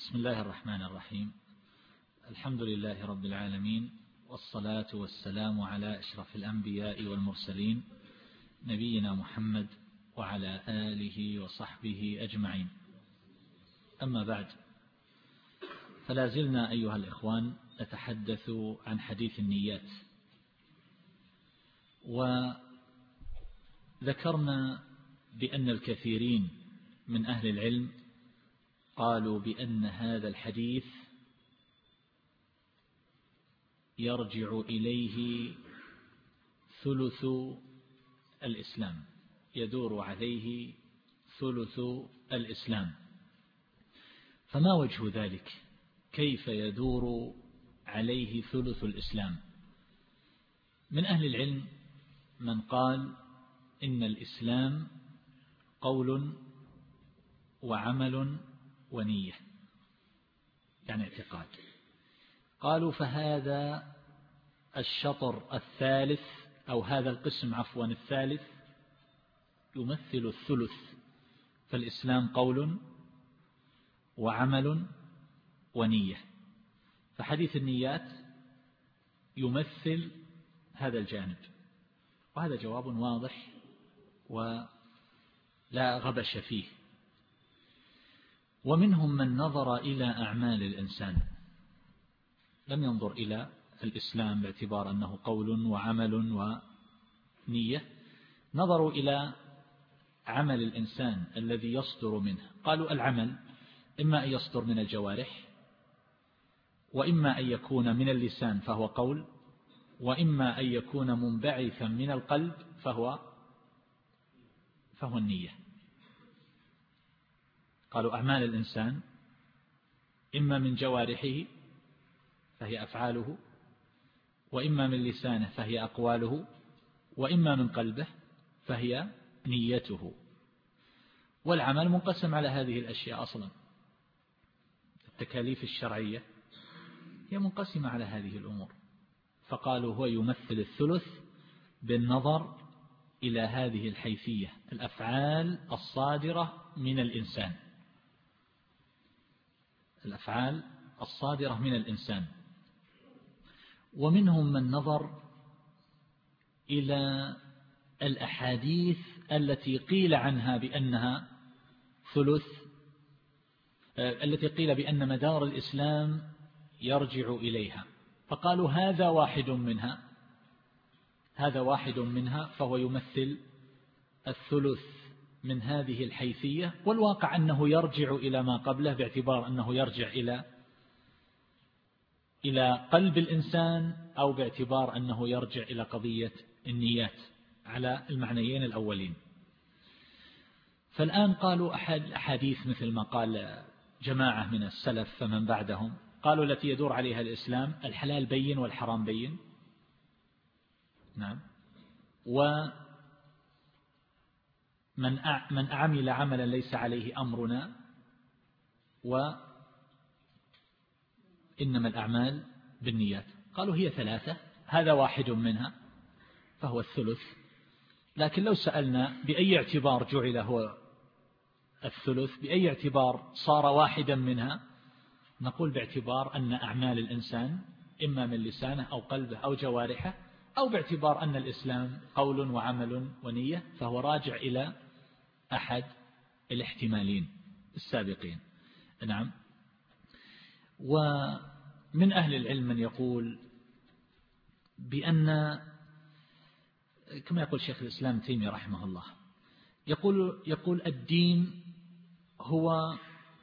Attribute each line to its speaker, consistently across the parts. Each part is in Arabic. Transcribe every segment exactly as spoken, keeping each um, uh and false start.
Speaker 1: بسم الله الرحمن الرحيم. الحمد لله رب العالمين، والصلاة والسلام على أشرف الأنبياء والمرسلين نبينا محمد وعلى آله وصحبه أجمعين. أما بعد، فلا زلنا أيها الإخوان نتحدث عن حديث النيات، وذكرنا بأن الكثيرين من أهل العلم قالوا بأن هذا الحديث يرجع إليه ثلث الإسلام، يدور عليه ثلث الإسلام. فما وجه ذلك؟ كيف يدور عليه ثلث الإسلام؟ من أهل العلم من قال إن الإسلام قول وعمل ونية، يعني اعتقاد. قالوا فهذا الشطر الثالث أو هذا القسم عفوا الثالث يمثل الثلث، فالإسلام قول وعمل ونية، فحديث النيات يمثل هذا الجانب، وهذا جواب واضح ولا غبش فيه. ومنهم من نظر إلى أعمال الإنسان، لم ينظر إلى الإسلام باعتبار أنه قول وعمل ونية، نظروا إلى عمل الإنسان الذي يصدر منه. قالوا العمل إما أن يصدر من الجوارح، وإما أن يكون من اللسان فهو قول، وإما أن يكون منبعثا من القلب فهو فهو النية. قالوا أعمال الإنسان إما من جوارحه فهي أفعاله، وإما من لسانه فهي أقواله، وإما من قلبه فهي نيته. والعمل منقسم على هذه الأشياء أصلا، التكاليف الشرعية هي منقسمة على هذه الأمور، فقالوا هو يمثل الثلث بالنظر إلى هذه الحيثية، الأفعال الصادرة من الإنسان، الأفعال الصادرة من الإنسان. ومنهم من نظر إلى الأحاديث التي قيل عنها بأنها ثلث، التي قيل بأن مدار الإسلام يرجع إليها، فقالوا هذا واحد منها، هذا واحد منها فهو يمثل الثلث من هذه الحيثية. والواقع أنه يرجع إلى ما قبله، باعتبار أنه يرجع إلى إلى قلب الإنسان، أو باعتبار أنه يرجع إلى قضية النيات على المعنيين الأولين. فالآن قالوا أحد الأحاديث مثل ما قال جماعة من السلف فمن بعدهم، قالوا التي يدور عليها الإسلام الحلال بين والحرام بين، نعم، ومن من عمل عملا ليس عليه أمرنا، وإنما الأعمال بالنيات. قالوا هي ثلاثة، هذا واحد منها فهو الثلث. لكن لو سألنا بأي اعتبار جعل هو الثلث، بأي اعتبار صار واحدا منها، نقول باعتبار أن أعمال الإنسان إما من لسانه أو قلبه أو جوارحه، أو باعتبار أن الإسلام قول وعمل ونية، فهو راجع إلى أحد الاحتمالين السابقين. نعم. ومن أهل العلم من يقول بأن، كما يقول شيخ الإسلام تيمية رحمه الله، يقول يقول الدين هو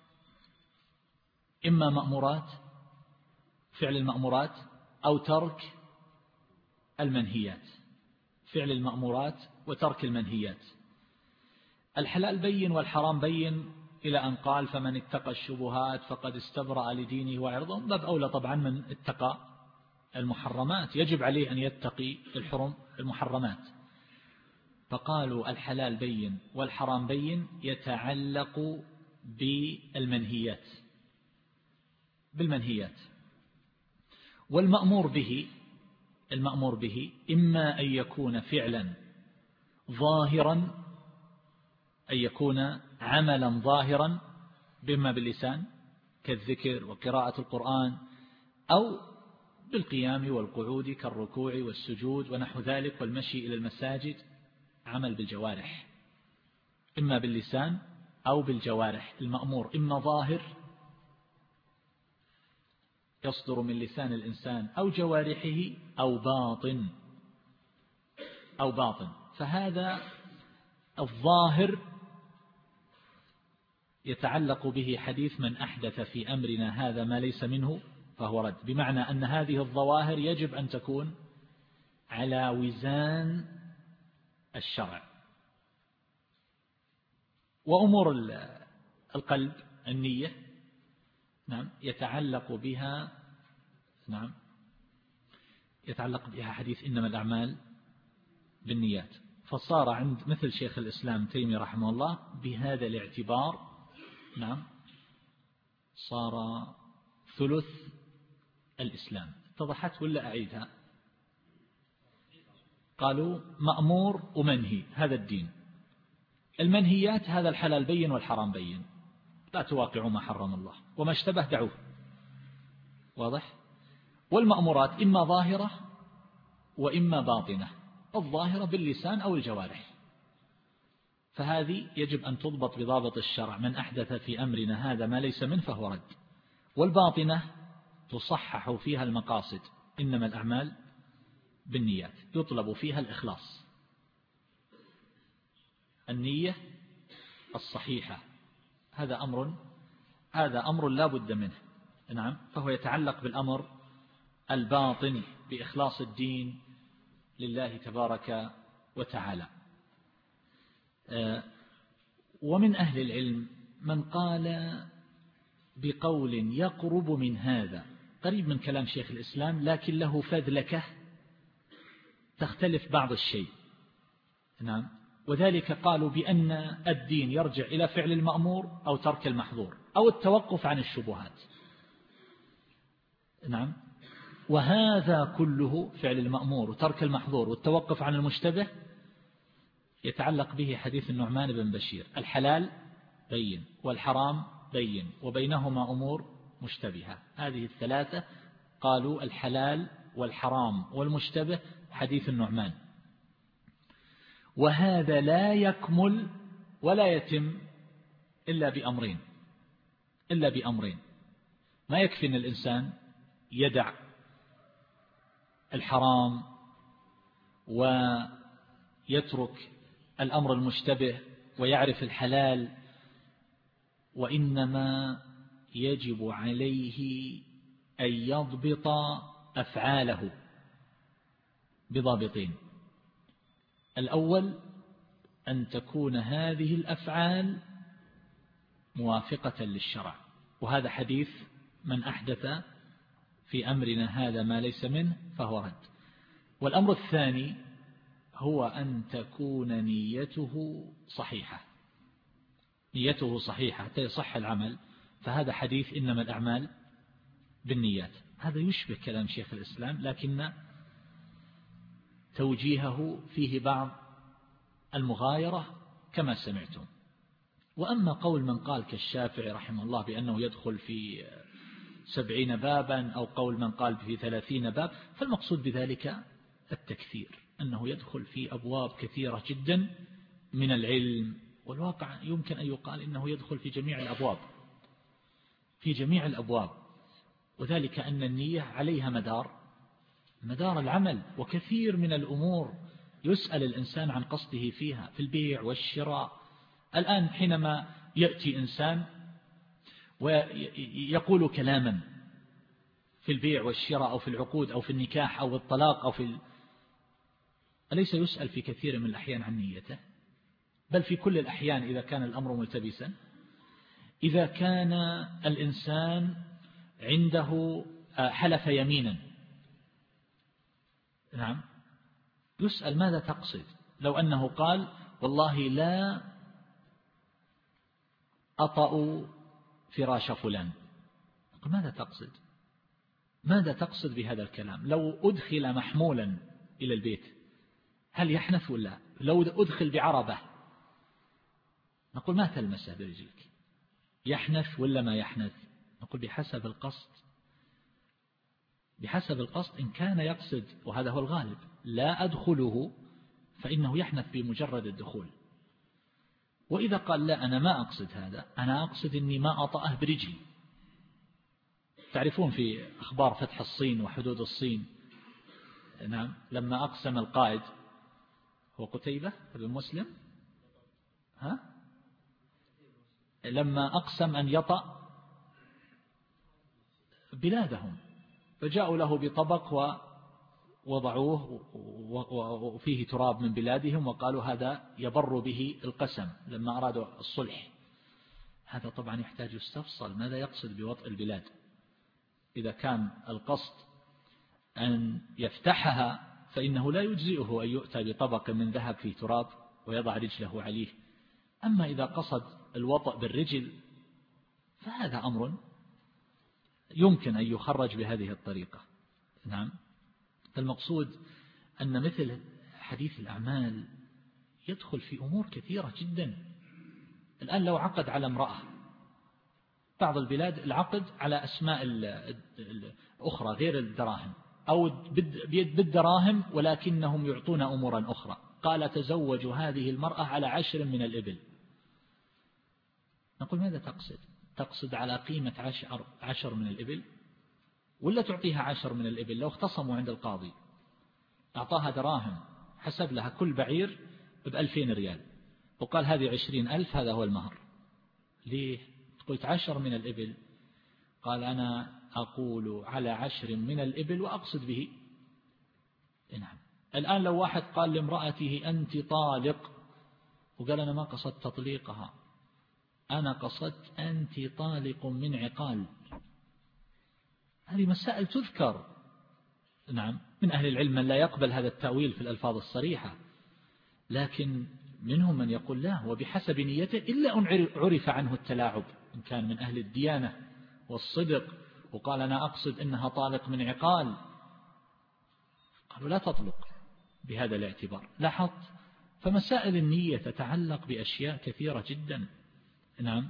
Speaker 1: إما مأمورات، فعل المأمورات، أو ترك المنهيات، فعل المأمورات وترك المنهيات. الحلال بين والحرام بين، إلى أن قال فمن اتقى الشبهات فقد استبرأ لدينه وعرضه. باب أولى طبعا من اتقى المحرمات، يجب عليه أن يتقي الحرم المحرمات. فقالوا الحلال بين والحرام بين يتعلق بالمنهيات، بالمنهيات. والمأمور به، المأمور به إما أن يكون فعلا ظاهرا، أن يكون عملا ظاهرا بما باللسان كالذكر وقراءة القرآن، أو بالقيام والقعود كالركوع والسجود ونحو ذلك، والمشي إلى المساجد، عمل بالجوارح، إما باللسان أو بالجوارح. المأمور إما ظاهر يصدر من لسان الإنسان أو جوارحه، أو باطن أو باطن. فهذا الظاهر يتعلق به حديث من أحدث في أمرنا هذا ما ليس منه فهو رد، بمعنى أن هذه الظواهر يجب أن تكون على وزان الشرع. وأمور القلب النية نعم يتعلق بها نعم يتعلق بها حديث إنما الأعمال بالنيات. فصار عند مثل شيخ الإسلام تيمية رحمه الله بهذا الاعتبار نعم صار ثلث الإسلام. اتضحت ولا أعيدها؟ قالوا مأمور ومنهي، هذا الدين. المنهيات هذا الحلال بين والحرام بين، لا تواقعوا ما حرم الله، وما اشتبه دعوه، واضح. والمأمورات إما ظاهرة وإما باطنة، الظاهرة باللسان أو الجوارح، فهذه يجب أن تضبط بضابط الشرع. من أحدث في أمرنا هذا ما ليس منه فهو رد. والباطنة تصحح فيها المقاصد، إنما الأعمال بالنيات، يطلب فيها الإخلاص، النية الصحيحة. هذا أمر هذا أمر لا بد منه نعم. فهو يتعلق بالأمر الباطن بإخلاص الدين لله تبارك وتعالى. ومن أهل العلم من قال بقول يقرب من هذا، قريب من كلام شيخ الإسلام، لكن له فذلكة تختلف بعض الشيء نعم. وذلك قالوا بأن الدين يرجع إلى فعل المأمور أو ترك المحظور أو التوقف عن الشبهات نعم. وهذا كله فعل المأمور وترك المحظور والتوقف عن المشتبه يتعلق به حديث النعمان بن بشير: الحلال بين والحرام بين وبينهما أمور مشتبهة. هذه الثلاثة قالوا الحلال والحرام والمشتبه حديث النعمان. وهذا لا يكمل ولا يتم إلا بأمرين إلا بأمرين ما يكفي أن الإنسان يدع الحرام ويترك الأمر المشتبه ويعرف الحلال، وإنما يجب عليه أن يضبط أفعاله بضابطين: الأول أن تكون هذه الأفعال موافقة للشرع، وهذا حديث من أحدث في أمرنا هذا ما ليس منه فهو رد. والأمر الثاني هو أن تكون نيته صحيحة نيته صحيحة حتى يصح العمل، فهذا حديث إنما الأعمال بالنيات. هذا يشبه كلام شيخ الإسلام، لكن توجيهه فيه بعض المغايرة كما سمعتم. وأما قول من قال كالشافعي رحمه الله بأنه يدخل في سبعين بابا، أو قول من قال في ثلاثين باب، فالمقصود بذلك التكثير، أنه يدخل في أبواب كثيرة جدا من العلم. والواقع يمكن أن يقال إنه يدخل في جميع الأبواب في جميع الأبواب وذلك أن النية عليها مدار مدار العمل، وكثير من الأمور يسأل الإنسان عن قصده فيها، في البيع والشراء. الآن حينما يأتي إنسان ويقول كلاما في البيع والشراء أو في العقود أو في النكاح أو الطلاق أو في ال... أليس يسأل في كثير من الأحيان عن نيته؟ بل في كل الأحيان إذا كان الأمر ملتبسا. إذا كان الإنسان عنده حلف يمينا نعم يسأل ماذا تقصد؟ لو أنه قال والله لا أطأ فراش فلان، ماذا تقصد؟ ماذا تقصد بهذا الكلام؟ لو أدخل محمولا إلى البيت هل يحنث ولا؟ لو أدخل بعربة نقول ما تلمسه برجلك، يحنث ولا ما يحنث؟ نقول بحسب القصد، بحسب القصد إن كان يقصد، وهذا هو الغالب، لا أدخله فإنه يحنث بمجرد الدخول. وإذا قال لا أنا ما أقصد هذا، أنا أقصد أني ما أطأه برجلي. تعرفون في أخبار فتح الصين وحدود الصين، نعم، لما أقسم القائد هو قتيبة بن مسلم، ها؟ لما أقسم أن يطأ بلادهم، فجاءوا له بطبق ووضعوه وفيه تراب من بلادهم وقالوا هذا يبر به القسم لما أرادوا الصلح. هذا طبعا يحتاج يستفصل ماذا يقصد بوطء البلاد. إذا كان القصد أن يفتحها فإنه لا يجزئه أن يؤتى بطبق من ذهب فيه تراب ويضع رجله عليه. أما إذا قصد الوطء بالرجل فهذا أمر يمكن أن يخرج بهذه الطريقة. نعم. المقصود أن مثل حديث الأعمال يدخل في أمور كثيرة جدا. الآن لو عقد على امرأة، بعض البلاد العقد على أسماء الأخرى غير الدراهم، أو بالدراهم ولكنهم يعطون أمورا أخرى. قال تزوج هذه المرأة على عشر من الإبل. نقول ماذا تقصد؟ تقصد على قيمة عشر, عشر من الإبل، ولا تعطيها عشر من الإبل؟ لو اختصموا عند القاضي أعطاها دراهم، حسب لها كل بعير بألفين ريال، وقال هذه عشرين ألف هذا هو المهر. ليه؟ قلت عشر من الإبل. قال أنا أقول على عشر من الإبل وأقصد به. نعم. الآن لو واحد قال لامرأته أنت طالق، وقال أنا ما قصدت تطليقها، أنا قصدت أنت طالق من عقال، هذه مسائل تذكر. نعم. من أهل العلم من لا يقبل هذا التأويل في الألفاظ الصريحة، لكن منهم من يقول لا، وبحسب نيته، إلا أن عرف عنه التلاعب، إن كان من أهل الديانة والصدق وقال أنا أقصد إنها طالق من عقال، قالوا لا تطلق بهذا الاعتبار. لاحظت؟ فمسائل النية تتعلق بأشياء كثيرة جدا. نعم.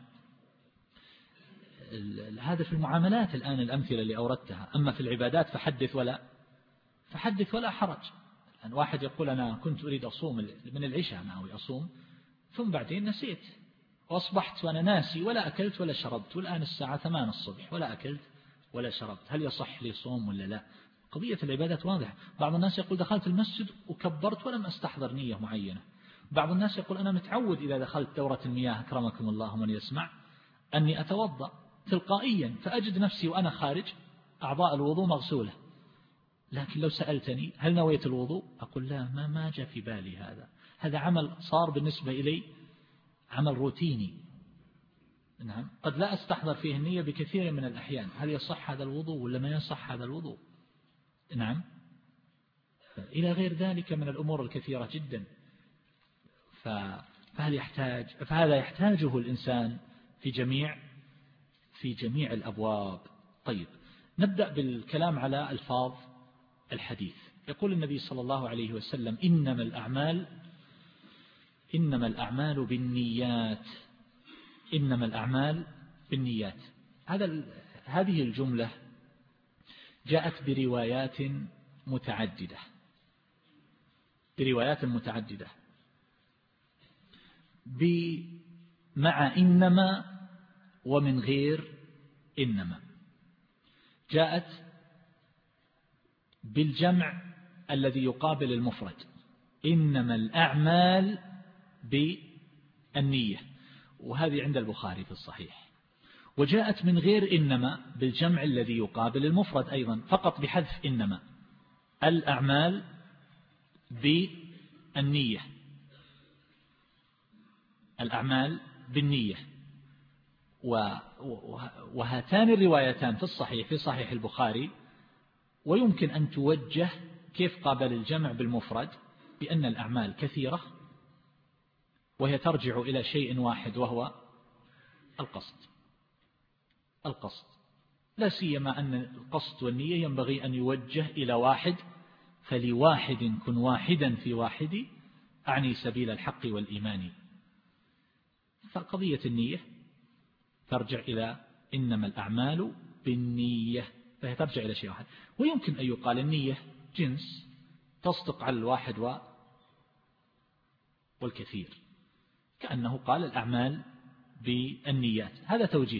Speaker 1: هذا في المعاملات الآن الأمثلة اللي أوردتها. أما في العبادات فحدث ولا فحدث ولا حرج. الآن واحد يقول أنا كنت أريد أصوم من العشاء، ناوي أصوم، ثم بعدين نسيت وأصبحت وأنا ناسي ولا أكلت ولا شربت، والآن الساعة ثمان الصبح ولا أكلت ولا شربت، هل يصح لي صوم ولا لا؟ قضية العبادات واضحة. بعض الناس يقول دخلت المسجد وكبرت ولم أستحضر نية معينة. بعض الناس يقول أنا متعود إذا دخلت دورة المياه أكرمكم الله من يسمع أني أتوضأ تلقائيا، فأجد نفسي وأنا خارج أعضاء الوضوء مغسولة، لكن لو سألتني هل نويت الوضوء أقول لا، ما ما جاء في بالي هذا. هذا عمل صار بالنسبة إلي عمل روتيني. نعم. قد لا أستحضر فيه النية بكثير من الأحيان، هل يصح هذا الوضوء ولا ما يصح هذا الوضوء؟ نعم. إلى غير ذلك من الأمور الكثيرة جدا. فهذا يحتاج فهذا يحتاجه الإنسان في جميع في جميع الأبواب. طيب، نبدأ بالكلام على ألفاظ الحديث. يقول النبي صلى الله عليه وسلم إنما الأعمال إنما الأعمال بالنيات إنما الأعمال بالنيات. هذا هذه الجملة جاءت بروايات متعددة بروايات متعددة مع إنما ومن غير إنما. جاءت بالجمع الذي يقابل المفرد، إنما الأعمال بالنية، وهذه عند البخاري في الصحيح. وجاءت من غير إنما بالجمع الذي يقابل المفرد أيضا، فقط بحذف إنما، الأعمال بالنية الأعمال بالنية. وهاتان الروايتان في الصحيح في صحيح البخاري، ويمكن أن توجه كيف قابل الجمع بالمفرد بأن الأعمال كثيرة وهي ترجع إلى شيء واحد وهو القصد القصد لا سيما أن القصد والنية ينبغي أن يوجه إلى واحد، فلواحد كن واحدا في واحد أعني سبيل الحق والإيمان. فقضية النية ترجع إلى إنما الأعمال بالنية، فهي ترجع إلى شيء واحد. ويمكن أن يقال النية جنس تصدق على الواحد والكثير، كأنه قال الأعمال بالنيات، هذا توجيه.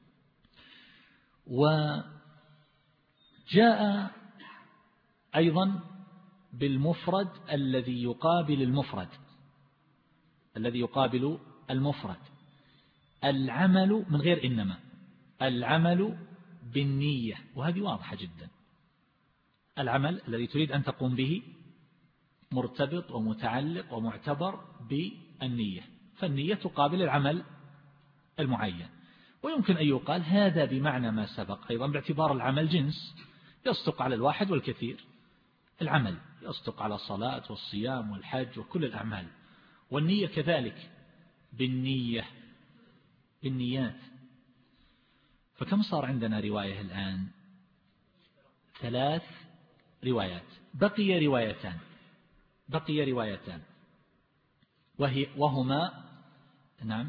Speaker 1: وجاء أيضا بالمفرد الذي يقابل المفرد الذي يقابل المفرد العمل من غير إنما، العمل بالنية، وهذه واضحة جدا. العمل الذي تريد أن تقوم به مرتبط ومتعلق ومعتبر بالنية، فالنية تقابل العمل المعين. ويمكن أن يقال هذا بمعنى ما سبق أيضا، باعتبار العمل جنس يصدق على الواحد والكثير، العمل يصدق على الصلاة والصيام والحج وكل الأعمال، والنية كذلك بالنية بالنيات. فكم صار عندنا رواية الآن؟ ثلاث روايات، بقي روايتان بقي روايتان وهي وهما نعم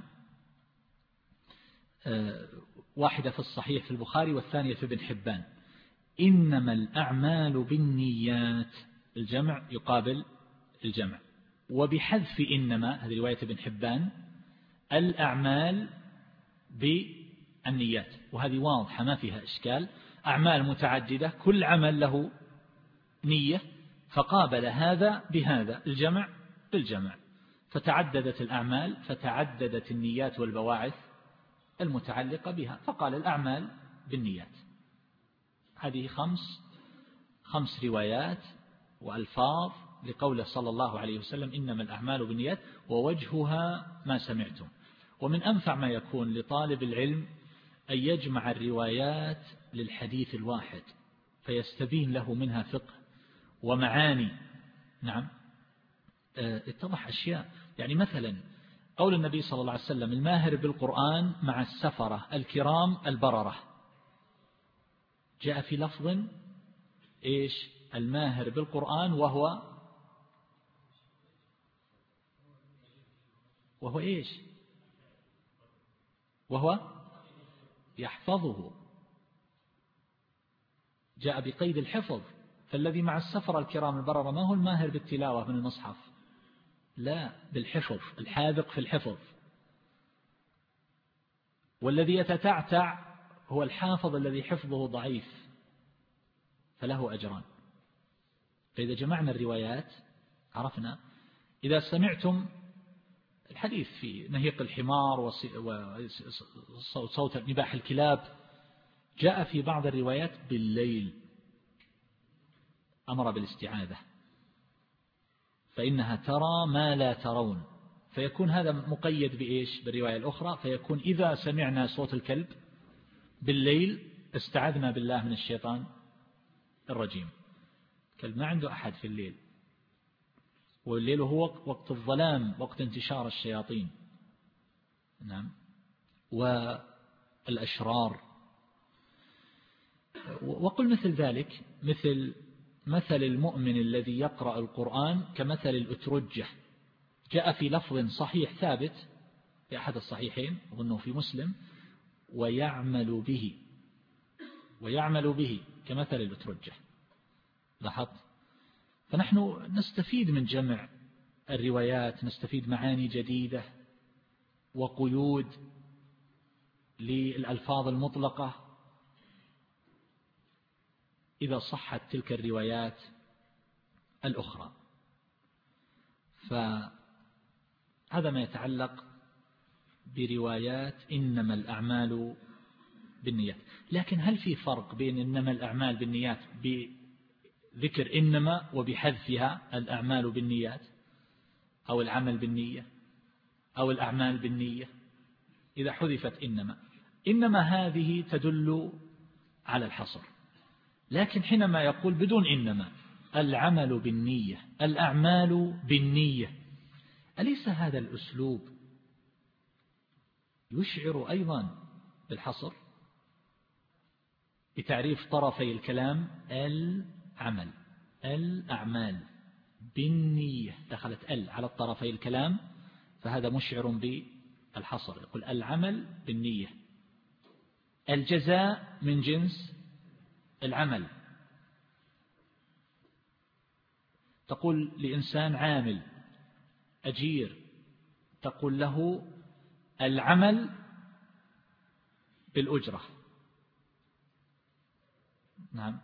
Speaker 1: واحدة في الصحيح في البخاري والثانية في ابن حبان. إنما الأعمال بالنيات، الجمع يقابل الجمع، وبحذف إنما، هذه رواية ابن حبان، الأعمال بالنيات، وهذه واضحة ما فيها إشكال. أعمال متعددة كل عمل له نية، فقابل هذا بهذا، الجمع بالجمع، فتعددت الأعمال فتعددت النيات والبواعث المتعلقة بها، فقال الأعمال بالنيات. هذه خمس خمس روايات وألفاظ لقوله صلى الله عليه وسلم إنما الأعمال بالنيات، ووجهها ما سمعتم. ومن أنفع ما يكون لطالب العلم أن يجمع الروايات للحديث الواحد، فيستبين له منها فقه ومعاني. نعم اتضح أشياء، يعني مثلا قول النبي صلى الله عليه وسلم الماهر بالقرآن مع السفرة الكرام البررة، جاء في لفظ إيش؟ الماهر بالقرآن وهو وهو إيش؟ وهو يحفظه، جاء بقيد الحفظ. فالذي مع السفرة الكرام البررة ما هو الماهر بالتلاوة من المصحف، لا، بالحفظ، الحاذق في الحفظ. والذي يتتعتع هو الحافظ الذي حفظه ضعيف، فله أجران. فإذا جمعنا الروايات عرفنا. إذا سمعتم الحديث في نهيق الحمار وصوت نباح الكلاب، جاء في بعض الروايات بالليل أمر بالاستعاذة، فإنها ترى ما لا ترون، فيكون هذا مقيد بإيش؟ بالرواية الأخرى، فيكون إذا سمعنا صوت الكلب بالليل استعذنا بالله من الشيطان الرجيم. الكلب ما عنده أحد في الليل، والليل هو وقت الظلام، وقت انتشار الشياطين. نعم. والأشرار. وقل مثل ذلك، مثل مثل المؤمن الذي يقرأ القرآن كمثل الأترجة، جاء في لفظ صحيح ثابت في أحد الصحيحين أظنه في مسلم، ويعمل به ويعمل به كمثل الأترجة. لاحظت؟ فنحن نستفيد من جمع الروايات، نستفيد معاني جديدة وقيود للألفاظ المطلقة إذا صحت تلك الروايات الأخرى. فهذا ما يتعلق بروايات إنما الأعمال بالنيات. لكن هل في فرق بين إنما الأعمال بالنيات بذكر إنما وبحذفها الأعمال بالنيات، أو العمل بالنية، أو الأعمال بالنية؟ إذا حذفت إنما إنما هذه تدل على الحصر، لكن حينما يقول بدون إنما العمل بالنية الأعمال بالنية، أليس هذا الأسلوب يشعر أيضا بالحصر بتعريف طرفي الكلام؟ العمل الأعمال بالنية، دخلت ال على الطرفي الكلام، فهذا مشعر بالحصر. يقول العمل بالنية الجزاء من جنس العمل. تقول لإنسان عامل أجير، تقول له العمل بالأجرة. نعم،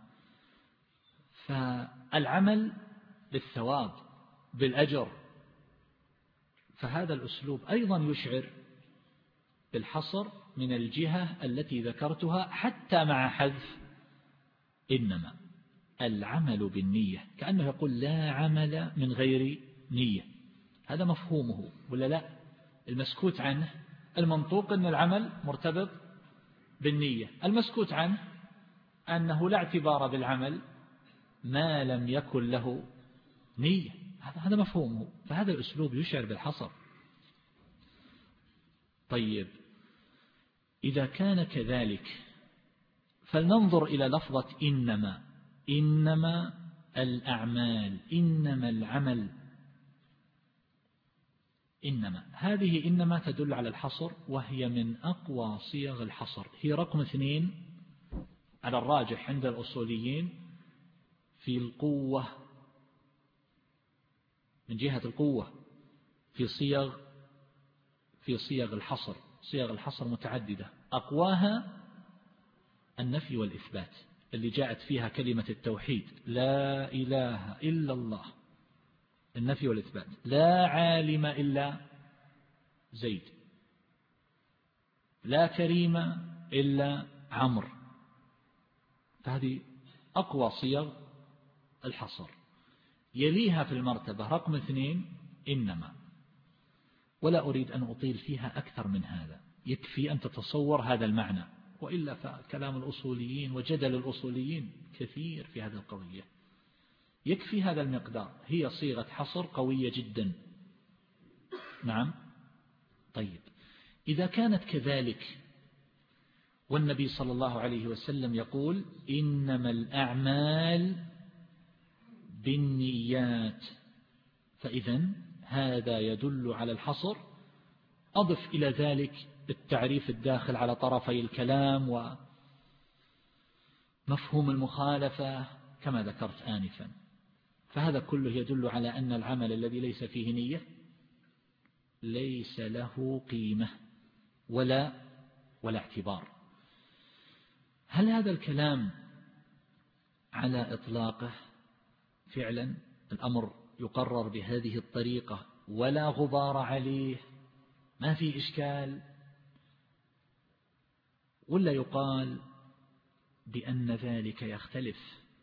Speaker 1: فالعمل بالثواب بالأجر. فهذا الأسلوب أيضا يشعر بالحصر من الجهة التي ذكرتها، حتى مع حذف إنما. العمل بالنية، كأنه يقول لا عمل من غير نية. هذا مفهومه ولا لا؟ المسكوت عنه المنطوق أن العمل مرتبط بالنية، المسكوت عنه أنه لا اعتبار بالعمل ما لم يكن له نية. هذا مفهومه. فهذا الأسلوب يشعر بالحصر. طيب، إذا كان كذلك فلننظر إلى لفظة إنما. إنما الأعمال، إنما العمل. إنما هذه إنما تدل على الحصر، وهي من أقوى صيغ الحصر. هي رقم اثنين على الراجح عند الأصوليين في القوة، من جهة القوة في صيغ في صيغ الحصر. صيغ الحصر متعددة، أقواها النفي والإثبات اللي جاءت فيها كلمة التوحيد، لا إله إلا الله، النفي والإثبات. لا عالم إلا زيد، لا كريم إلا عمرو. فهذه أقوى صيغ الحصر. يليها في المرتبة رقم اثنين إنما، ولا أريد أن أطيل فيها أكثر من هذا، يكفي أن تتصور هذا المعنى، وإلا فكلام الأصوليين وجدل الأصوليين كثير في هذه القضية. يكفي هذا المقدار. هي صيغة حصر قوية جدا. نعم. طيب، إذا كانت كذلك والنبي صلى الله عليه وسلم يقول إنما الأعمال بالنيات، فإذن هذا يدل على الحصر. أضف إلى ذلك التعريف الداخل على طرفي الكلام ومفهوم المخالفة كما ذكرت آنفا، فهذا كله يدل على أن العمل الذي ليس فيه نية ليس له قيمة ولا ولا اعتبار. هل هذا الكلام على إطلاقه فعلا الأمر يقرر بهذه الطريقة ولا غبار عليه، ما في إشكال، ولا يقال بأن ذلك يختلف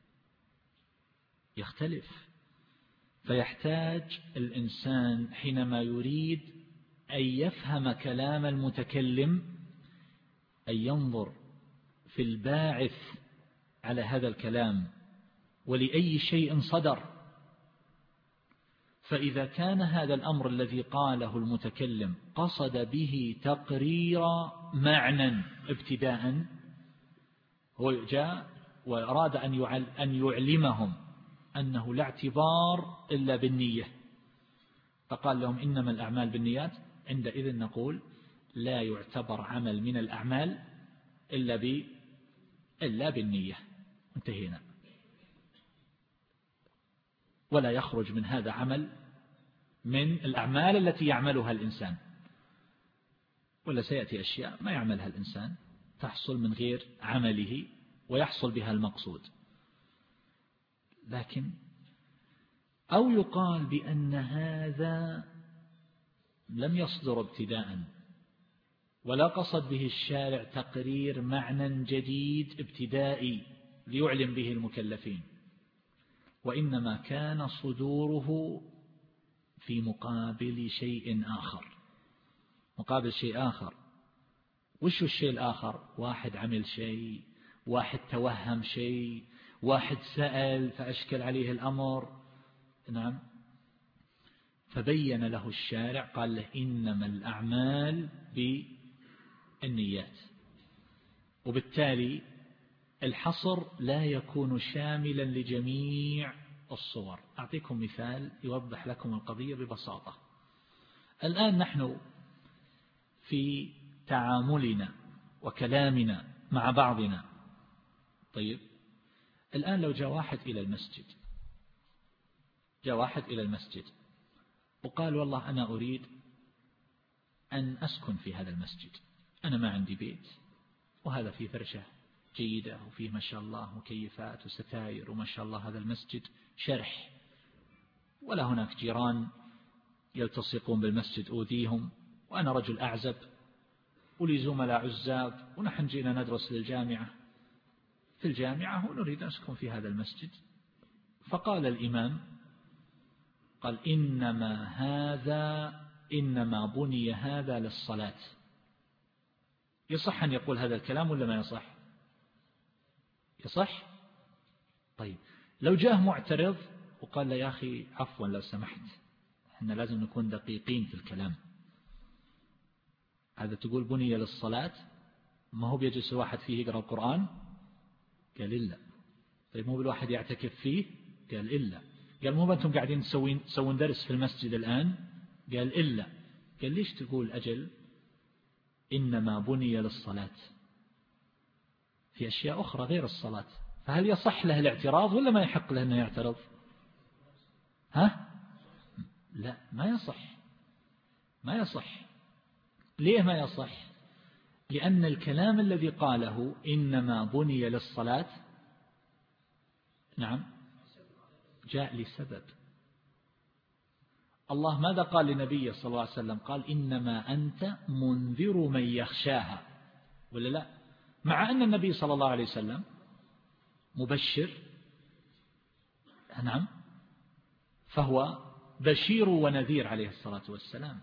Speaker 1: يختلف فيحتاج الإنسان حينما يريد أن يفهم كلام المتكلم أن ينظر في الباعث على هذا الكلام ولأي شيء صدر. فإذا كان هذا الأمر الذي قاله المتكلم قصد به تقرير معنى ابتداء، هو جاء وأراد أن يعلمهم أنه لا اعتبار إلا بالنية، فقال لهم إنما الأعمال بالنيات، عندئذ نقول لا يعتبر عمل من الأعمال إلا ب إلا بالنية، انتهينا. ولا يخرج من هذا عمل من الأعمال التي يعملها الإنسان، ولا سيأتي أشياء ما يعملها الإنسان تحصل من غير عمله ويحصل بها المقصود. لكن أو يقال بأن هذا لم يصدر ابتداء ولا قصد به الشارع تقرير معنى جديد ابتدائي ليعلم به المكلفين، وإنما كان صدوره في مقابل شيء آخر. مقابل شيء آخر، وش الشيء الآخر؟ واحد عمل شيء، واحد توهم شيء، واحد سأل فأشكل عليه الأمر. نعم. فبين له الشارع، قال له إنما الأعمال بالنيات، وبالتالي الحصر لا يكون شاملا لجميع الصور. أعطيكم مثال يوضح لكم القضية ببساطة. الآن نحن في تعاملنا وكلامنا مع بعضنا. طيب الآن لو جاء واحد إلى المسجد جاء واحد إلى المسجد وقال والله أنا أريد أن أسكن في هذا المسجد، أنا ما عندي بيت وهذا فيه فرشة جيدة وفيه ما شاء الله مكيفات وستاير وما شاء الله هذا المسجد شرح، ولا هناك جيران يلتصقون بالمسجد أوديهم، وأنا رجل أعزب ولي زملاء عزاب ونحن جينا ندرس للجامعة في الجامعة ونريد أن أسكن في هذا المسجد. فقال الإمام قال إنما هذا إنما بني هذا للصلاة. يصح أن يقول هذا الكلام ولا ما يصح؟ يصح. طيب لو جاء معترض وقال له يا أخي عفوا لو سمحت احنا لازم نكون دقيقين في الكلام، هذا تقول بني للصلاة، ما هو بيجلس الواحد فيه يقرأ القرآن؟ قال إلا. طيب مو بالواحد يعتكف فيه؟ قال إلا. قال مو بأنتم قاعدين تسوين تسوون درس في المسجد الآن؟ قال إلا. قال ليش تقول أجل إنما بني للصلاة في أشياء أخرى غير الصلاة؟ فهل يصح له الاعتراض ولا ما يحق له أنه يعترض؟ ها؟ لا ما يصح، ما يصح. ليه ما يصح؟ لأن الكلام الذي قاله إنما بني للصلاة نعم جاء لسبب. الله ماذا قال لنبيه صلى الله عليه وسلم؟ قال إنما أنت منذر من يخشاها، ولا لا؟ مع أن النبي صلى الله عليه وسلم مبشر نعم، فهو بشير ونذير عليه الصلاة والسلام،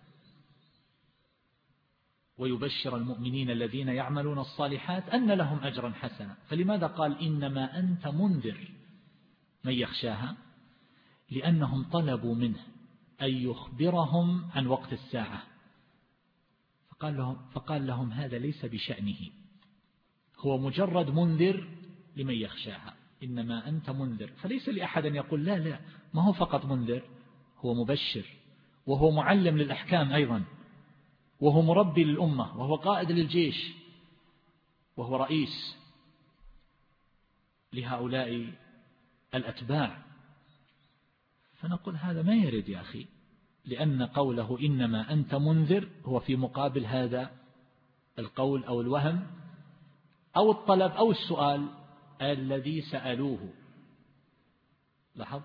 Speaker 1: ويبشر المؤمنين الذين يعملون الصالحات أن لهم أجرا حسنا. فلماذا قال إنما أنت منذر من يخشاها؟ لأنهم طلبوا منه أن يخبرهم عن وقت الساعة، فقال لهم, فقال لهم هذا ليس بشأنه، هو مجرد منذر لمن يخشاها، إنما أنت منذر. فليس لأحد أن يقول لا لا ما هو فقط منذر، هو مبشر وهو معلم للأحكام أيضا، وهو مربي للأمة، وهو قائد للجيش، وهو رئيس لهؤلاء الأتباع. فنقول هذا ما يرد يا أخي، لأن قوله إنما أنت منذر هو في مقابل هذا القول أو الوهم أو الطلب أو السؤال الذي سألوه. لاحظت؟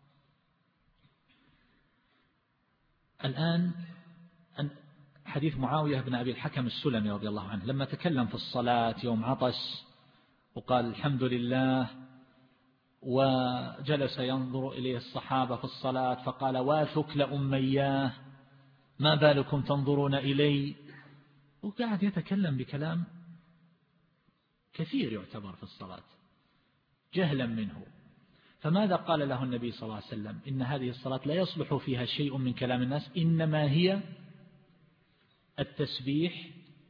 Speaker 1: الآن حديث معاوية بن أبي الحكم السلمي رضي الله عنه لما تكلم في الصلاة يوم عطس وقال الحمد لله، وجلس ينظر إليه الصحابة في الصلاة فقال واثكل أمياه ما بالكم تنظرون إلي، وقاعد يتكلم بكلام كثير يعتبر في الصلاة جهلا منه. فماذا قال له النبي صلى الله عليه وسلم؟ إن هذه الصلاة لا يصلح فيها شيء من كلام الناس، إنما هي التسبيح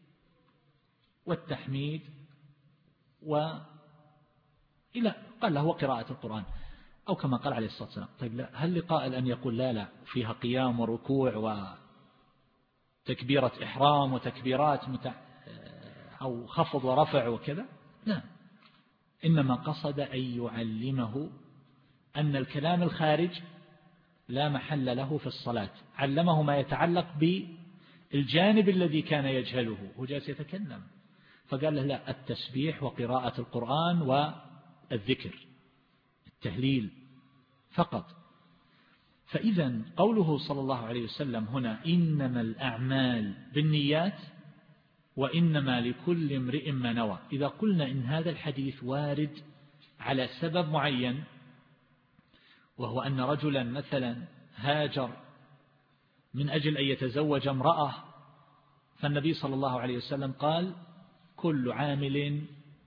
Speaker 1: والتحميد و إلى قال له وقراءة القرآن أو كما قال عليه الصلاة والسلام. طيب لا، هل لقائل أن يقول لا لا فيها قيام وركوع وتكبيرة إحرام وتكبيرات متع... أو خفض ورفع وكذا؟ لا، إنما قصد أن يعلمه أن الكلام الخارج لا محل له في الصلاة، علمه ما يتعلق بالجانب الذي كان يجهله، هو جالس يتكلم فقال له لا، التسبيح وقراءة القرآن والذكر التهليل فقط. فإذا قوله صلى الله عليه وسلم هنا إنما الأعمال بالنيات وإنما لكل امرئ ما نوى، إذا قلنا إن هذا الحديث وارد على سبب معين، وهو أن رجلا مثلا هاجر من أجل أن يتزوج امرأة، فالنبي صلى الله عليه وسلم قال كل عامل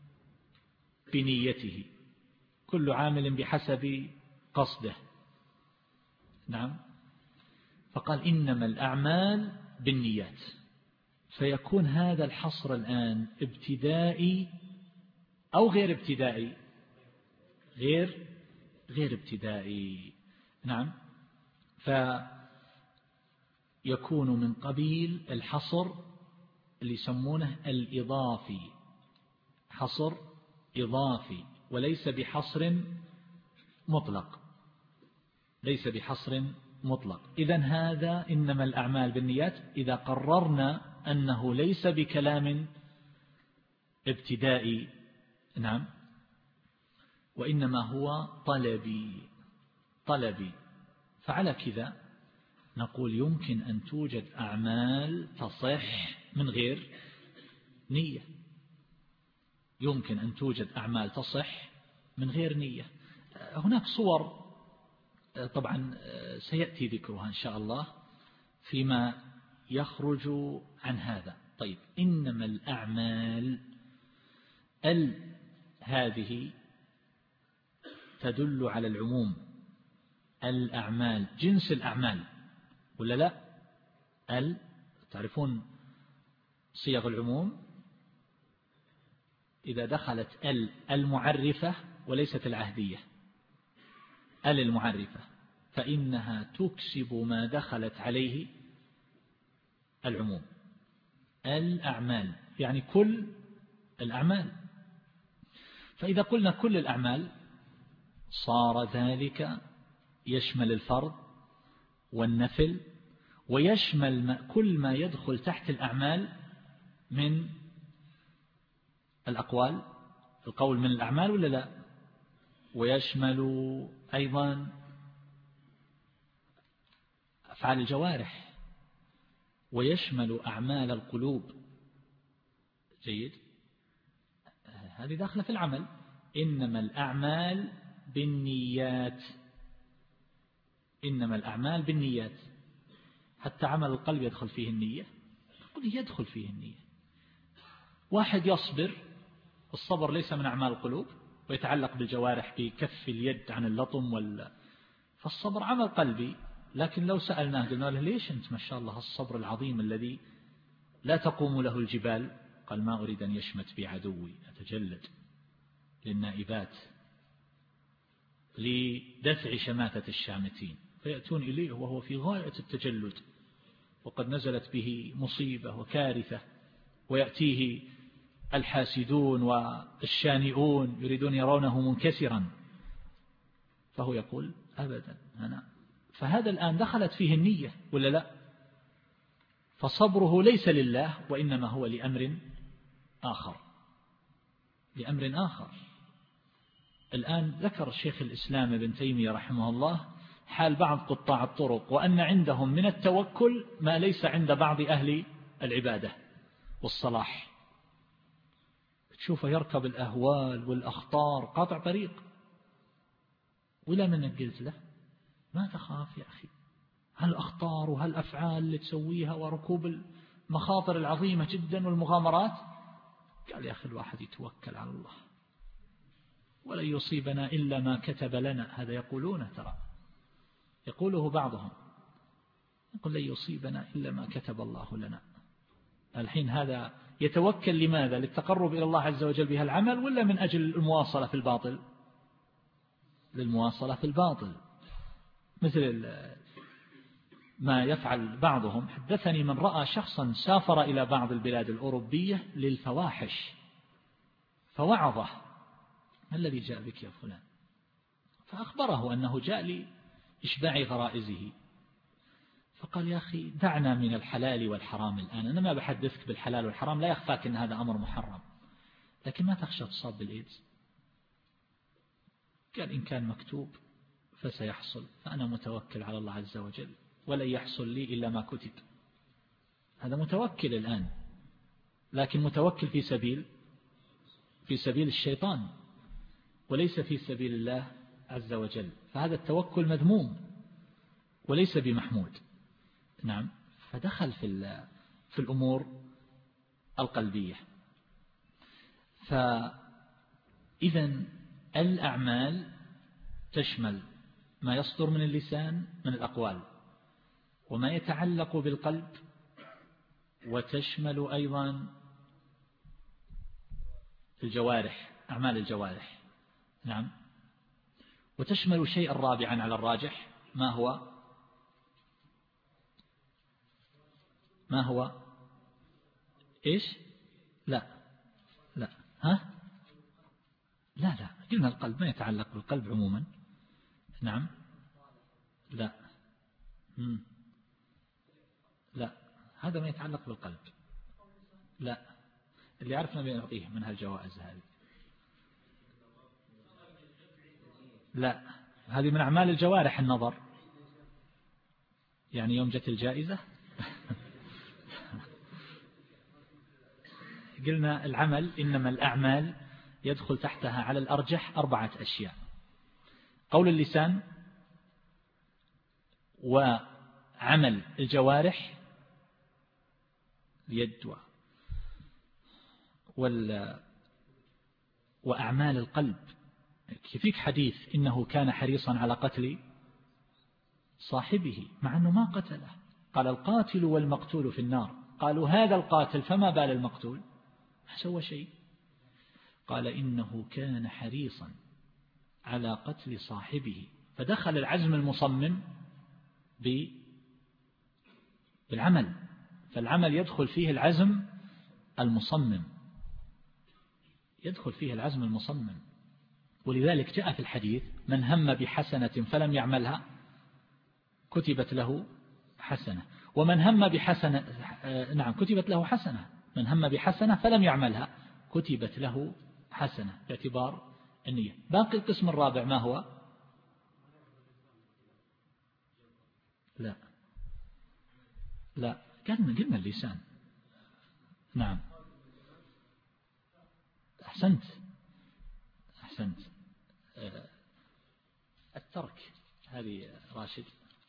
Speaker 1: بنيته، كل عامل بحسب قصده. نعم، فقال إنما الأعمال بالنيات، فيكون هذا الحصر الآن ابتدائي أو غير ابتدائي؟ غير غير ابتدائي. نعم، فيكون من قبيل الحصر اللي يسمونه الإضافي، حصر إضافي وليس بحصر مطلق، ليس بحصر مطلق. إذن هذا إنما الأعمال بالنيات إذا قررنا أنه ليس بكلام ابتدائي، نعم، وإنما هو طلبي طلبي فعلى كذا نقول يمكن أن توجد أعمال تصح من غير نية، يمكن أن توجد أعمال تصح من غير نية. هناك صور طبعا سيأتي ذكرها إن شاء الله فيما يخرج عن هذا. طيب، إنما الأعمال ال هذه تدل على العموم، الأعمال جنس الأعمال ولا لا؟ ال تعرفون صيغ العموم إذا دخلت ال المعرفة وليست العهدية، ال المعرفة فإنها تكسب ما دخلت عليه العموم. الأعمال يعني كل الأعمال، فإذا قلنا كل الأعمال صار ذلك يشمل الفرض والنفل ويشمل ما كل ما يدخل تحت الأعمال من الأقوال، القول من الأعمال ولا لا؟ ويشمل أيضا أفعال الجوارح ويشمل أعمال القلوب. جيد، هذه داخلة في العمل. إنما الأعمال بالنيات، إنما الأعمال بالنيات، حتى عمل القلب يدخل فيه النية، يدخل فيه النية. واحد يصبر، الصبر ليس من أعمال القلوب ويتعلق بالجوارح بكف اليد عن اللطم وال... فالصبر عمل قلبي، لكن لو سألناه قلنا له ليش أنت ما شاء الله الصبر العظيم الذي لا تقوم له الجبال؟ قال ما أريد أن يشمت بي عدوي، أتجلد للنائبات لدفع شماتة الشامتين، فيأتون إليه وهو في غاية التجلد وقد نزلت به مصيبة وكارثة، ويأتيه الحاسدون والشانئون يريدون يرونه منكسرا، فهو يقول أبدا أنا. فهذا الآن دخلت فيه النية ولا لا؟ فصبره ليس لله وإنما هو لأمر آخر، لأمر آخر. الآن ذكر الشيخ الإسلام ابن تيمية رحمه الله حال بعض قطاع الطرق، وأن عندهم من التوكل ما ليس عند بعض أهل العبادة والصلاح. تشوفه يركب الأهوال والأخطار قاطع طريق، ولا من قلت له ما تخاف يا أخي، هالأخطار وهالأفعال اللي تسويها وركوب المخاطر العظيمة جدا والمغامرات، قال يا أخي الواحد يتوكل على الله ولن يصيبنا إلا ما كتب لنا. هذا يقولونه، ترى يقوله بعضهم، يقول لن يصيبنا إلا ما كتب الله لنا. الحين هذا يتوكل لماذا؟ للتقرب إلى الله عز وجل بها العمل، ولا من أجل المواصلة في الباطل؟ للمواصلة في الباطل، مثل ما يفعل بعضهم. حدثني من رأى شخصا سافر إلى بعض البلاد الأوروبية للفواحش فوعظه: ما الذي جاء بك يا فلان؟ فأخبره أنه جاء لإشباع غرائزه، فقال يا أخي دعنا من الحلال والحرام الآن، أنا ما بحدثك بالحلال والحرام، لا يخفاك أن هذا أمر محرم، لكن ما تخشى تصاب بالإيدز؟ قال إن كان مكتوب فسيحصل، فأنا متوكل على الله عز وجل ولن يحصل لي إلا ما كتب. هذا متوكل الآن، لكن متوكل في سبيل في سبيل الشيطان وليس في سبيل الله عز وجل، فهذا التوكل مذموم وليس بمحمود. نعم، فدخل في في الأمور القلبية. فإذن الأعمال تشمل ما يصدر من اللسان من الأقوال وما يتعلق بالقلب، وتشمل أيضا الجوارح، أعمال الجوارح. نعم، وتشمل شيئا رابعا على الراجح، ما هو ما هو إيش؟ لا لا ها قلنا القلب ما يتعلق بالقلب عموما. نعم. لا. مم. لا، هذا ما يتعلق بالقلب. لا، اللي عرفنا بنعطيه من هالجوائز هذه. لا، هذه من أعمال الجوارح النظر. يعني يوم جت الجائزة قلنا العمل إنما الأعمال يدخل تحتها على الأرجح أربعة أشياء: قول اللسان، وعمل الجوارح اليد، وال وأعمال القلب. فيك حديث إنه كان حريصا على قتل صاحبه مع أنه ما قتله، قال القاتل والمقتول في النار. قالوا هذا القاتل فما بال المقتول؟ ما سوى شيء. قال إنه كان حريصا على قتل صاحبه، فدخل العزم المصمم بالعمل، فالعمل يدخل فيه العزم المصمم، يدخل فيه العزم المصمم. ولذلك جاء في الحديث: من هم بحسنة فلم يعملها كتبت له حسنة، ومن هم بحسنة نعم كتبت له حسنة، من هم بحسنة فلم يعملها كتبت له حسنة، باعتبار النية. باقي القسم الرابع ما هو؟ لا لا قلنا قلنا اللسان. نعم أحسنت أحسنت. الترك، هذه راشد.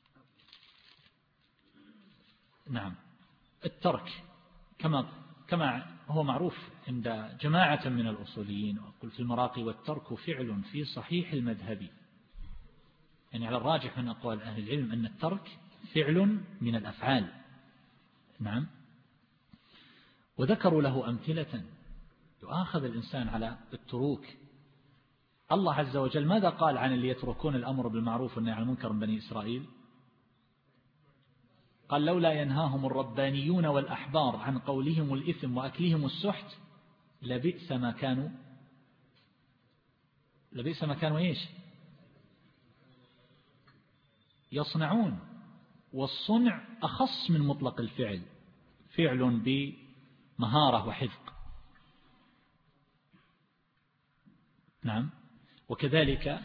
Speaker 1: نعم الترك كما كما هو معروف عند جماعة من الأصوليين، وقلت المراقي: والترك فعل في صحيح المذهب. يعني على الراجح من أقوال أهل العلم أن الترك فعل من الأفعال. نعم. وذكروا له أمثلة يؤاخذ الإنسان على التروك. الله عز وجل ماذا قال عن اللي يتركون الأمر بالمعروف والنهي عن المنكر من بني إسرائيل؟ قال: لولا ينهاهم الربانيون والأحبار عن قولهم الإثم وأكلهم السحت لبئس ما كانوا لبئس ما كانوا إيش يصنعون. والصنع أخص من مطلق الفعل، فعل بمهارة وحذق. نعم. وكذلك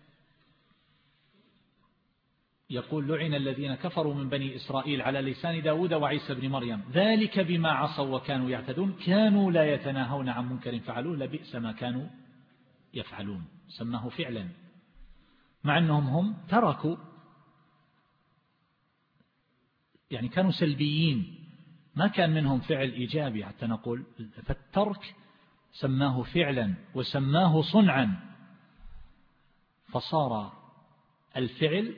Speaker 1: يقول: لعن الذين كفروا من بني إسرائيل على لسان داود وعيسى بن مريم ذلك بما عصوا وكانوا يعتدون كانوا لا يتناهون عن منكر فعلوه لبئس ما كانوا يفعلون. سماه فعلا مع أنهم هم تركوا، يعني كانوا سلبيين، ما كان منهم فعل إيجابي حتى نقول. فالترك سماه فعلا وسماه صنعا، فصار الفعل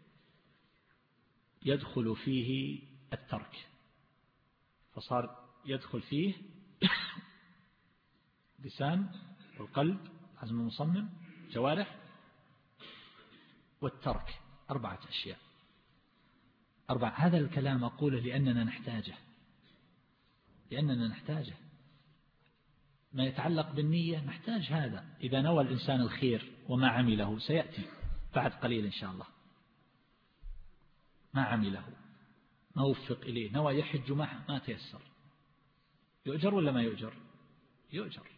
Speaker 1: يدخل فيه الترك، فصار يدخل فيه لسان والقلب عزم المصمم جوارح والترك. أربعة أشياء أربعة. هذا الكلام أقوله لأننا نحتاجه لأننا نحتاجه ما يتعلق بالنية نحتاج هذا. إذا نوى الإنسان الخير وما عمله سيأتي بعد قليل إن شاء الله، ما عمله ما وفق إليه، نوى يحج ما ما تيسر، يؤجر ولا ما يؤجر؟ يؤجر.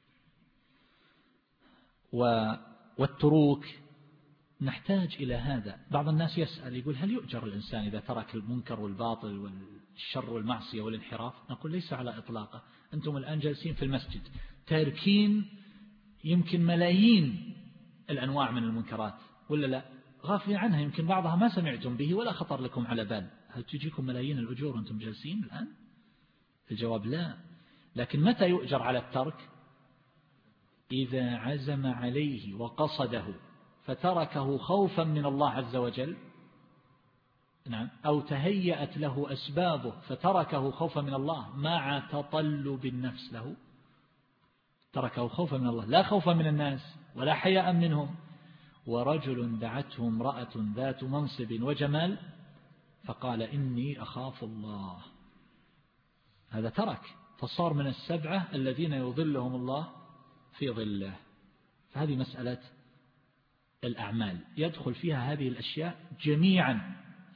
Speaker 1: والتروك نحتاج إلى هذا. بعض الناس يسأل يقول: هل يؤجر الإنسان إذا ترك المنكر والباطل والشر والمعصية والانحراف؟ نقول: ليس على إطلاقه. أنتم الآن جالسين في المسجد تاركين يمكن ملايين الأنواع من المنكرات ولا لا؟ غافلين عنها، يمكن بعضها ما سمعتم به ولا خطر لكم على بال. هل تجيكم ملايين الأجور وأنتم جالسين الآن؟ الجواب لا. لكن متى يؤجر على الترك؟ إذا عزم عليه وقصده فتركه خوفا من الله عز وجل، نعم، أو تهيأت له أسبابه فتركه خوفا من الله مع تطلب النفس له، تركه خوفا من الله لا خوفا من الناس ولا حياء منهم. ورجل دعته امرأة ذات منصب وجمال فقال: إني أخاف الله. هذا ترك، فصار من السبعة الذين يظلهم الله في ظله. فهذه مسألة الأعمال يدخل فيها هذه الأشياء جميعا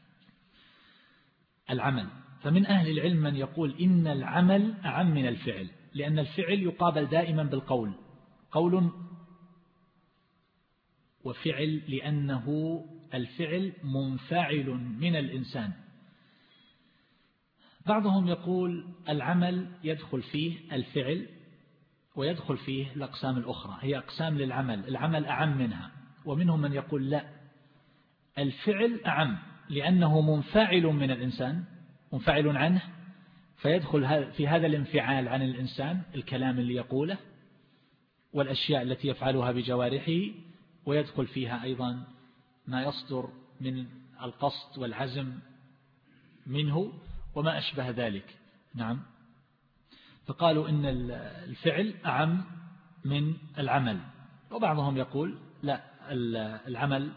Speaker 1: العمل. فمن أهل العلم من يقول إن العمل أعم من الفعل، لأن الفعل يقابل دائما بالقول، قول وفعل، لأنه الفعل منفعل من الإنسان. بعضهم يقول العمل يدخل فيه الفعل ويدخل فيه الأقسام الأخرى، هي أقسام للعمل، العمل أعم منها. ومنهم من يقول لا، الفعل أعم لأنه منفعل من الإنسان، منفعل عنه، فيدخل في هذا الانفعال عن الإنسان الكلام اللي يقوله والأشياء التي يفعلها بجوارحه، ويدخل فيها أيضا ما يصدر من القصد والعزم منه وما أشبه ذلك. نعم. فقالوا إن الفعل أعم من العمل. وبعضهم يقول لا، العمل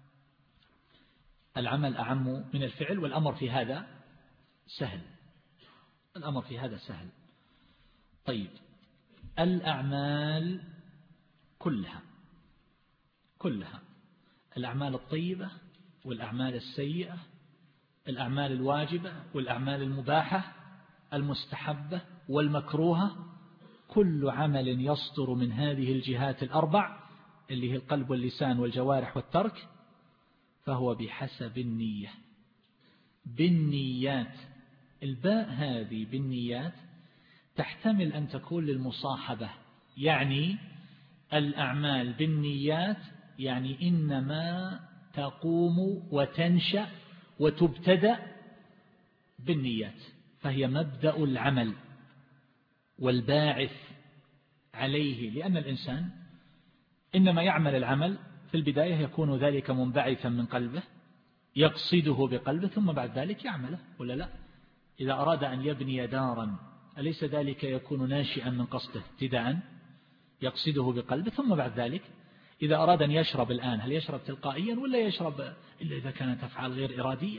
Speaker 1: العمل أعم من الفعل، والأمر في هذا سهل، الأمر في هذا سهل. طيب، الأعمال كلها كلها الأعمال الطيبة والأعمال السيئة، الأعمال الواجبة والأعمال المباحة، المستحبة والمكروهة، كل عمل يصدر من هذه الجهات الأربع اللي هي القلب واللسان والجوارح والترك، فهو بحسب النية، بالنيات. الباء هذه بالنيات تحتمل أن تكون للمصاحبة، يعني الأعمال بالنيات يعني إنما تقوم وتنشأ وتبتدأ بالنيات، فهي مبدأ العمل والباعث عليه، لأن الإنسان إنما يعمل العمل في البداية يكون ذلك منبعثا من قلبه، يقصده بقلبه، ثم بعد ذلك يعمله، ولا لا؟ إذا أراد أن يبني دارا أليس ذلك يكون ناشئا من قصده ابتداء، يقصده بقلبه، ثم بعد ذلك إذا أراد أن يشرب الآن هل يشرب تلقائيا ولا يشرب إلا إذا كانت أفعال غير إرادية؟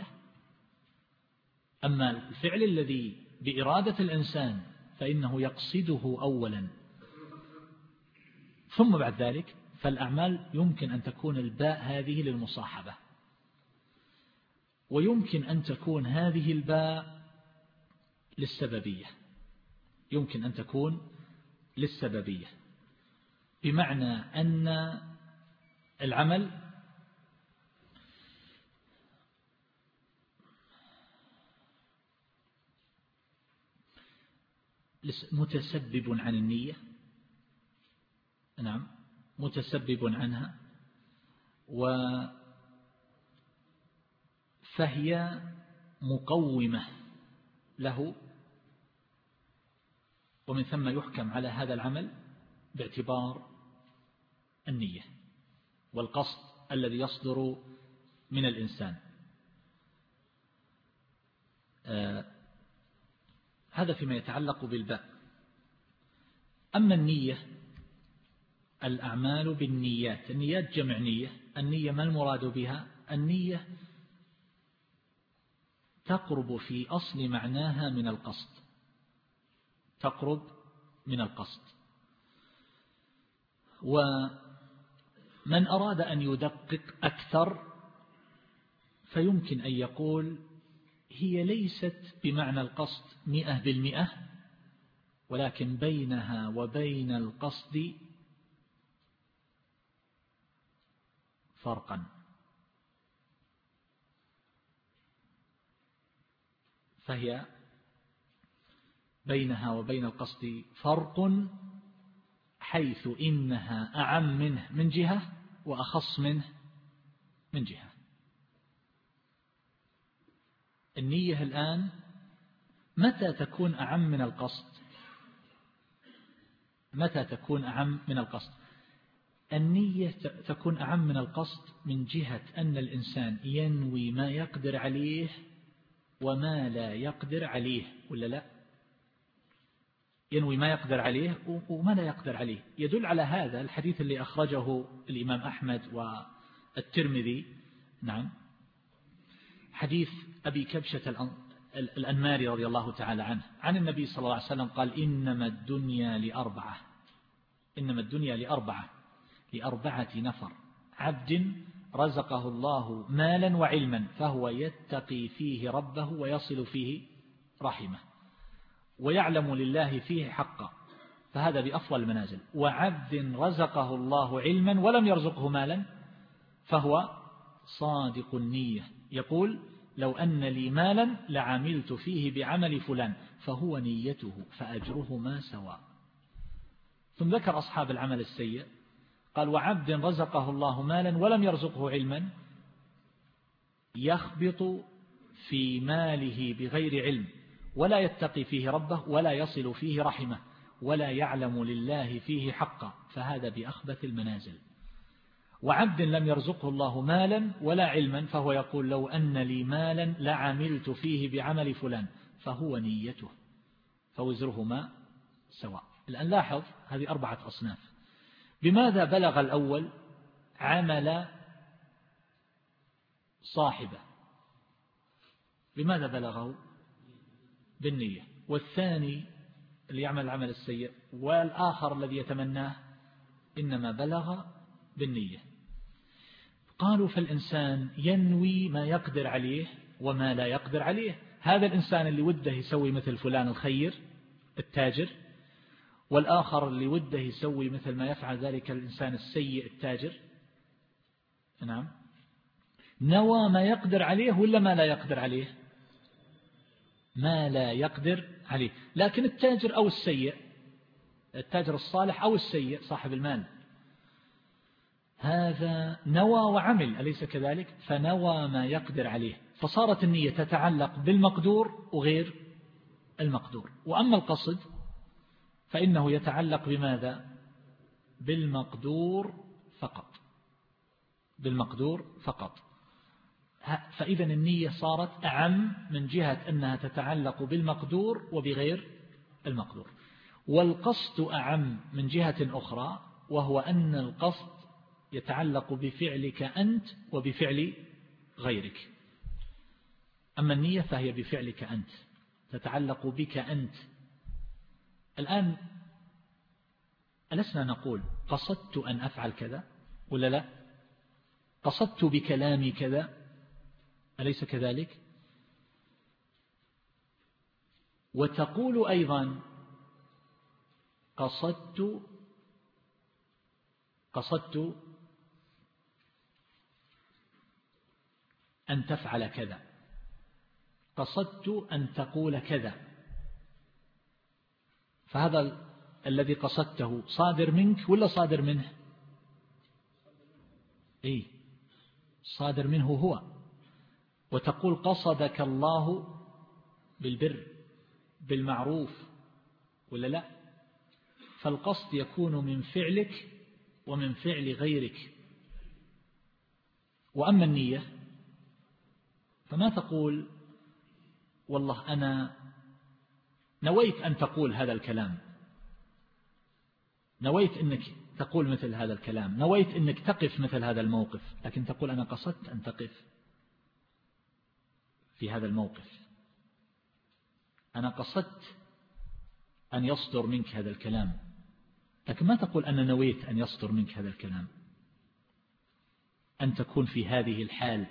Speaker 1: أما الفعل الذي بإرادة الإنسان فإنه يقصده أولا ثم بعد ذلك. فالأعمال يمكن أن تكون الباء هذه للمصاحبة، ويمكن أن تكون هذه الباء للسببية، يمكن أن تكون للسببية، بمعنى أن العمل متسبب عن النية، نعم متسبب عنها، فهي مقومة له، ومن ثم يحكم على هذا العمل باعتبار النية والقصد الذي يصدر من الإنسان. آه هذا فيما يتعلق بالباء. أما النية، الأعمال بالنيات، النيات جمع نية. النية ما المراد بها؟ النية تقرب في أصل معناها من القصد، تقرب من القصد. ومن أراد أن يدقق أكثر فيمكن أن يقول هي ليست بمعنى القصد مئة بالمئة، ولكن بينها وبين القصد فرقا، فهي بينها وبين القصد فرق، حيث إنها أعم منه من جهة وأخص منه من جهة. النية الآن متى تكون أعم من القصد؟ متى تكون أعم من القصد؟ النية تكون أعم من القصد من جهة أن الإنسان ينوي ما يقدر عليه وما لا يقدر عليه، ولا لا؟ ينوي ما يقدر عليه وما لا يقدر عليه. يدل على هذا الحديث اللي أخرجه الإمام أحمد والترمذي، نعم، حديث أبي كبشة الأنماري رضي الله تعالى عنه عن النبي صلى الله عليه وسلم قال: إنما الدنيا لأربعة، إنما الدنيا لأربعة، لأربعة نفر: عبد رزقه الله مالا وعلما فهو يتقي فيه ربه ويصل فيه رحمه ويعلم لله فيه حقا، فهذا بأفضل المنازل. وعبد رزقه الله علما ولم يرزقه مالا فهو صادق النية، يقول: لو أن لي مالا لعملت فيه بعمل فلان، فهو نيته فأجرهما سواء. ثم ذكر أصحاب العمل السيء، قال: وعبد رزقه الله مالا ولم يرزقه علما يخبط في ماله بغير علم ولا يتقي فيه ربه ولا يصل فيه رحمه ولا يعلم لله فيه حقا، فهذا بأخبث المنازل. وعبد لم يرزقه الله مالا ولا علما فهو يقول: لو أن لي مالا لعملت فيه بعمل فلان، فهو نيته فوزرهما سواء. الآن لاحظ هذه أربعة أصناف. بماذا بلغ الأول عمل صاحبه؟ بماذا بلغه؟ بالنية. والثاني اللي يعمل العمل السيء والآخر الذي يتمناه إنما بلغ بالنية. قالوا: فالإنسان ينوي ما يقدر عليه وما لا يقدر عليه. هذا الإنسان اللي وده يسوي مثل فلان الخير التاجر، والآخر اللي وده يسوي مثل ما يفعل ذلك الإنسان السيء التاجر. نعم، نوى ما يقدر عليه ولا ما لا يقدر عليه؟ ما لا يقدر عليه. لكن التاجر أو السيء، التاجر الصالح أو السيء صاحب المال، هذا نوى وعمل، أليس كذلك؟ فنوى ما يقدر عليه، فصارت النية تتعلق بالمقدور وغير المقدور. وأما القصد فإنه يتعلق بماذا؟ بالمقدور فقط، بالمقدور فقط. فإذا النية صارت أعم من جهة أنها تتعلق بالمقدور وبغير المقدور. والقصد أعم من جهة أخرى، وهو أن القصد يتعلق بفعلك أنت وبفعل غيرك. أما النية فهي بفعلك أنت، تتعلق بك أنت. الآن ألسنا نقول قصدت أن أفعل كذا ولا لا؟ قصدت بكلامي كذا، أليس كذلك؟ وتقول أيضا قصدت قصدت أن تفعل كذا، قصدت أن تقول كذا. فهذا الذي قصدته صادر منك ولا صادر منه؟ إيه، صادر منه هو. وتقول قصدك الله بالبر بالمعروف ولا لا؟ فالقصد يكون من فعلك ومن فعل غيرك. وأما النية فما تقول والله أنا نويت أن تقول هذا الكلام، نويت أنك تقول مثل هذا الكلام، نويت أنك تقف مثل هذا الموقف، لكن تقول أنا قصدت أن تقف في هذا الموقف، أنا قصدت أن يصدر منك هذا الكلام، لكن ما تقول أنا نويت أن يصدر منك هذا الكلام، أن تكون في هذه الحال.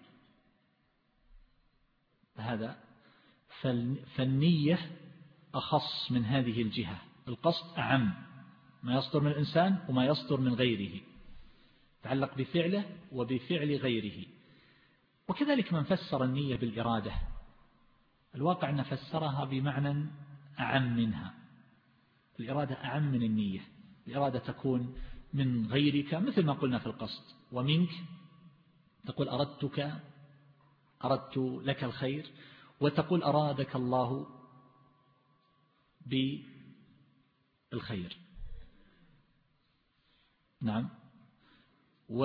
Speaker 1: هذا فالنية أخص من هذه الجهة، القصد أعم، ما يصدر من الإنسان وما يصدر من غيره، يتعلق بفعله وبفعل غيره. وكذلك من فسر النية بالإرادة، الواقع أن فسرها بمعنى أعم منها. الإرادة أعم من النية، الإرادة تكون من غيرك مثل ما قلنا في القصد، ومنك تقول أردتك، أردت لك الخير، وتقول أرادك الله بالخير. نعم. و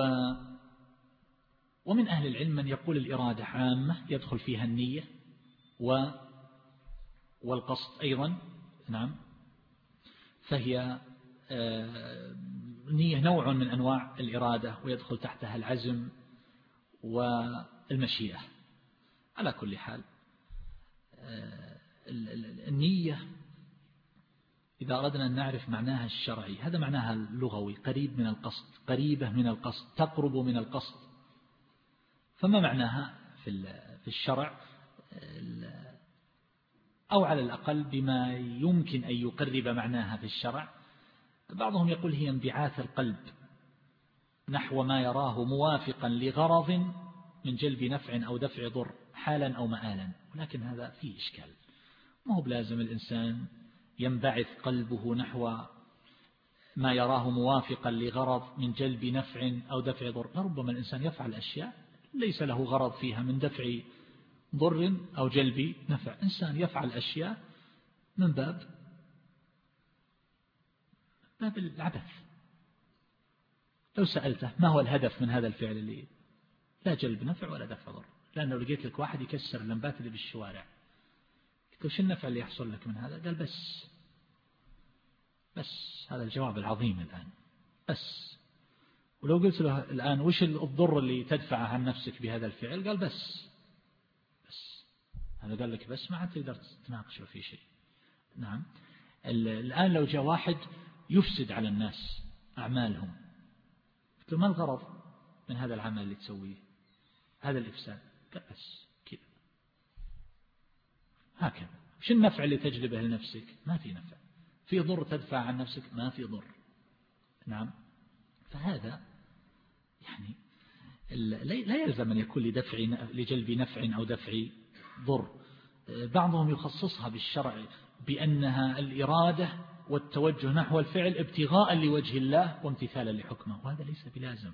Speaker 1: ومن أهل العلم من يقول الإرادة عامة يدخل فيها النية و والقصد أيضا. نعم. فهي النية نوع من أنواع الإرادة ويدخل تحتها العزم والمشيئة. على كل حال النية إذا أردنا أن نعرف معناها الشرعي، هذا معناها اللغوي، قريب من القصد، قريبة من القصد، تقرب من القصد. فما معناها في الشرع؟ أو على الأقل بما يمكن أن يقرب معناها في الشرع. بعضهم يقول هي انبعاث القلب نحو ما يراه موافقا لغرض من جلب نفع أو دفع ضر حالا أو مآلا، ولكن هذا فيه إشكال. ما هو بلازم الإنسان ينبعث قلبه نحو ما يراه موافقا لغرض من جلب نفع أو دفع ضر. لربما الإنسان يفعل أشياء ليس له غرض فيها من دفع ضر أو جلب نفع. إنسان يفعل أشياء من باب باب العبث. لو سألته ما هو الهدف من هذا الفعل اللي لا جلب نفع ولا دفع ضر، لأنه لقيت لك واحد يكسر اللمبات اللي بالشوارع، قلت له شو النفع اللي يحصل لك من هذا؟ قال بس بس هذا الجواب العظيم الآن، بس. ولو قلت له الآن وش الضر اللي تدفعه عن نفسك بهذا الفعل؟ قال بس بس. هذا قال لك بس، ما عاد تقدر تناقشه في شيء. نعم. الآن لو جاء واحد يفسد على الناس أعمالهم، قلت له ما الغرض من هذا العمل اللي تسويه؟ هذا الإفساد. قال بس كذا. هكذا. وش النفع اللي تجلبه لنفسك؟ ما في نفع. في ضر تدفع عن نفسك؟ ما في ضر. نعم. فهذا يعني لا يلزم أن يكون لدفع لجلب نفع أو دفع ضر. بعضهم يخصصها بالشرع بأنها الإرادة والتوجه نحو الفعل ابتغاء لوجه الله وامتثالا لحكمه، وهذا ليس بلازم،